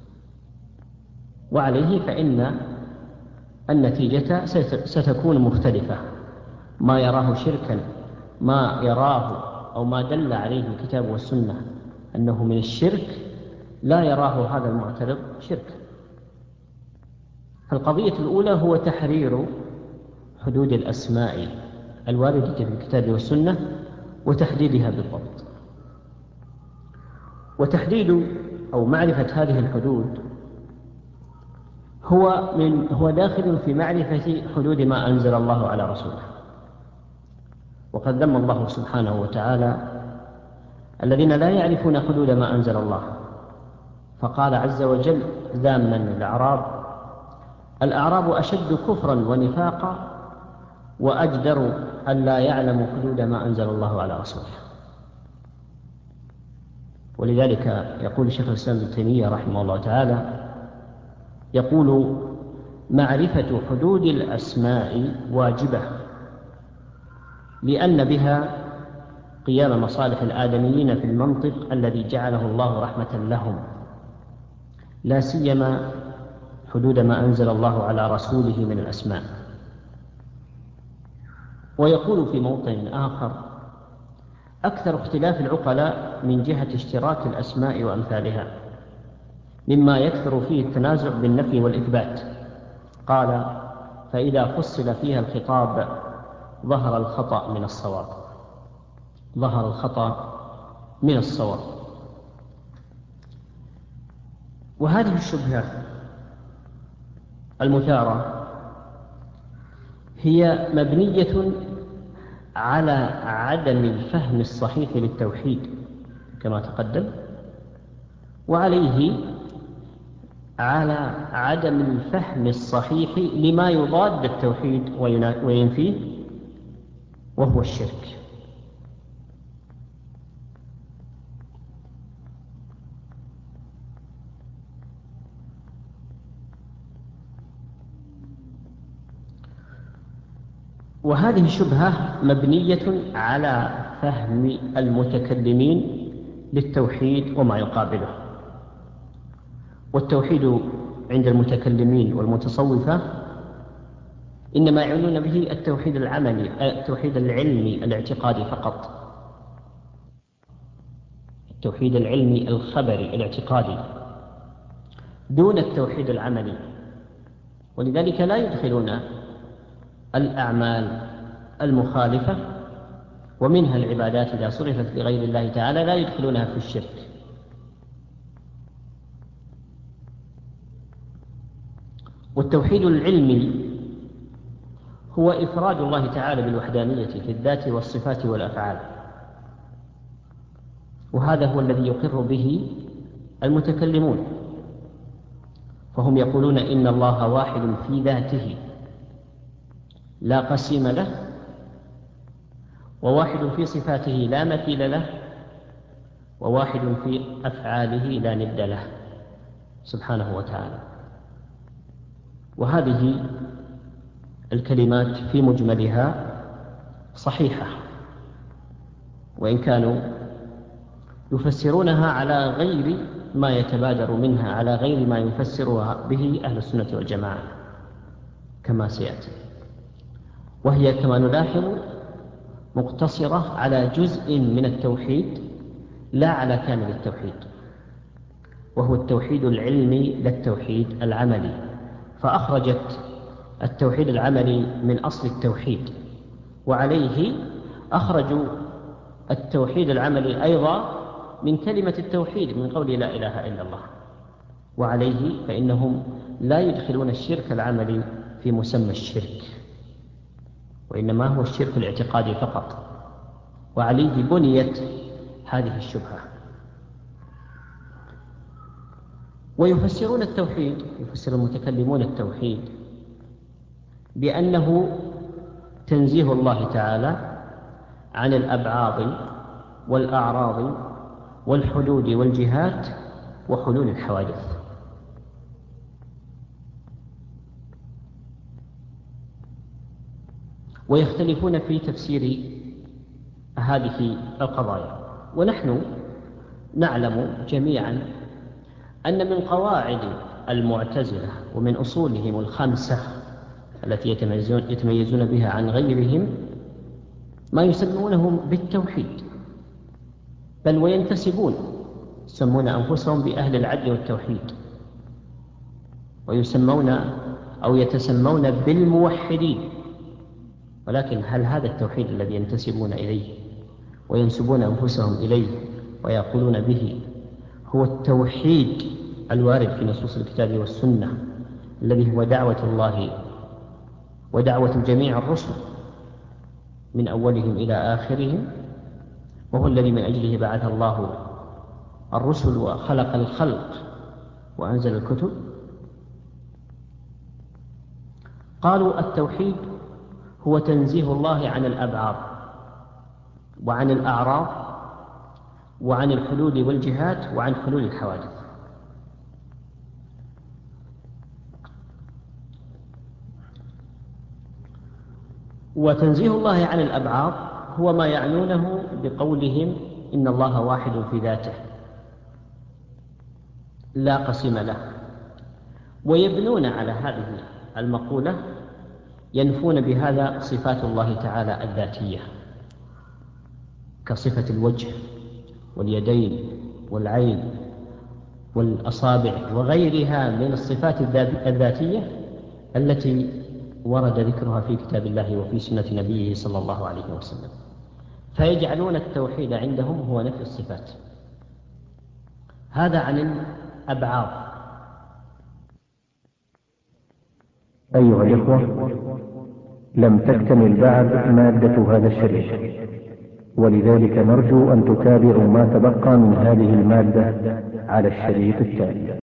وعليه فإن النتيجة ستكون مختلفة. ما يراه شركا، ما يراه أو ما دل عليه الكتاب والسنة أنه من الشرك، لا يراه هذا المعترض شرك. فالقضية الأولى هو تحرير حدود الأسماء الواردة في الكتاب والسنة وتحديدها بالضبط. وتحديد أو معرفة هذه الحدود هو داخل في معرفة حدود ما أنزل الله على رسوله. وقد ذم الله سبحانه وتعالى الذين لا يعرفون حدود ما أنزل الله، فقال عز وجل ذاما الأعراب أشد كفرا ونفاقا وأجدر أن لا يعلموا حدود ما أنزل الله على رسوله. ولذلك يقول شيخ الإسلام ابن تيمية رحمه الله تعالى، يقول معرفة حدود الأسماء واجبة لأن بها قيام مصالح الآدميين في المنطق الذي جعله الله رحمة لهم، لا سيما حدود ما أنزل الله على رسوله من الأسماء. ويقول في موطن آخر أكثر اختلاف العقلاء من جهة اشتراك الأسماء وأمثالها مما يكثر فيه التنازع بالنفي والإثبات. قال فإذا فصل فيها الخطاب ظهر الخطأ من الصواب. وهذه الشبهة المثارة هي مبنية على عدم الفهم الصحيح للتوحيد كما تقدم، وعليه على عدم الفهم الصحيح لما يضاد التوحيد وينفيه وهو الشرك. وهذه الشبهة مبنية على فهم المتكلمين للتوحيد وما يقابله. والتوحيد عند المتكلمين والمتصوفة إنما يعنون به التوحيد العملي، التوحيد العلمي الاعتقادي فقط، التوحيد العلمي الخبري الاعتقادي دون التوحيد العملي. ولذلك لا يدخلون الأعمال المخالفة ومنها العبادات إذا صرفت لغير الله تعالى لا يدخلونها في الشرك. والتوحيد العلمي هو إفراد الله تعالى بالوحدانية في الذات والصفات والأفعال، وهذا هو الذي يقر به المتكلمون، فهم يقولون إن الله واحد في ذاته لا قسيم له، وواحد في صفاته لا مثيل له، وواحد في أفعاله لا ند له سبحانه وتعالى. وهذه الكلمات في مجملها صحيحة، وإن كانوا يفسرونها على غير ما يتبادر منها، على غير ما يفسرها به أهل السنة والجماعة كما سيأتي، وهي كما نلاحظ مقتصرة على جزء من التوحيد لا على كامل التوحيد، وهو التوحيد العلمي لا التوحيد العملي. فأخرجت التوحيد العملي من أصل التوحيد، وعليه أخرجوا التوحيد العملي أيضا من كلمة التوحيد من قول لا إله إلا الله، وعليه فإنهم لا يدخلون الشرك العملي في مسمى الشرك، وإنما هو الشرك الاعتقادي فقط، وعليه بنيت هذه الشبهة. ويفسرون التوحيد، يفسر المتكلمون التوحيد بأنه تنزيه الله تعالى عن الأبعاض والأعراض والحدود والجهات وحلول الحوادث. ويختلفون في تفسير هذه القضايا. ونحن نعلم جميعا أن من قواعد المعتزلة ومن أصولهم الخمسة التي يتميزون بها عن غيرهم ما يسمونهم بالتوحيد، بل وينتسبون، يسمون أنفسهم بأهل العدل والتوحيد، ويسمون أو يتسمون بالموحدين، ولكن هل هذا التوحيد الذي ينتسبون إليه وينسبون أنفسهم إليه ويقولون به هو التوحيد الوارد في نصوص الكتاب والسنة الذي هو دعوة الله ودعوة جميع الرسل من أولهم إلى آخرهم، وهو الذي من أجله بعث الله الرسل وخلق الخلق وأنزل الكتب؟ قالوا التوحيد هو تنزيه الله عن الأبعاد وعن الأعراض وعن الحلول والجهات وعن حلول الحوادث. وتنزيه الله عن الأبعاد هو ما يعنونه بقولهم إن الله واحد في ذاته لا قسم له، ويبنون على هذه المقولة ينفون بهذا صفات الله تعالى الذاتية كصفة الوجه واليدين والعين والأصابع وغيرها من الصفات الذاتية التي ورد ذكرها في كتاب الله وفي سنة نبيه صلى الله عليه وسلم، فيجعلون التوحيد عندهم هو نفي الصفات. هذا عن الأبعاد. أيها الإخوة، لم تكتمل بعد مادة هذا الشريط، ولذلك نرجو أن تتابعوا ما تبقى من هذه المادة على الشريط التالي.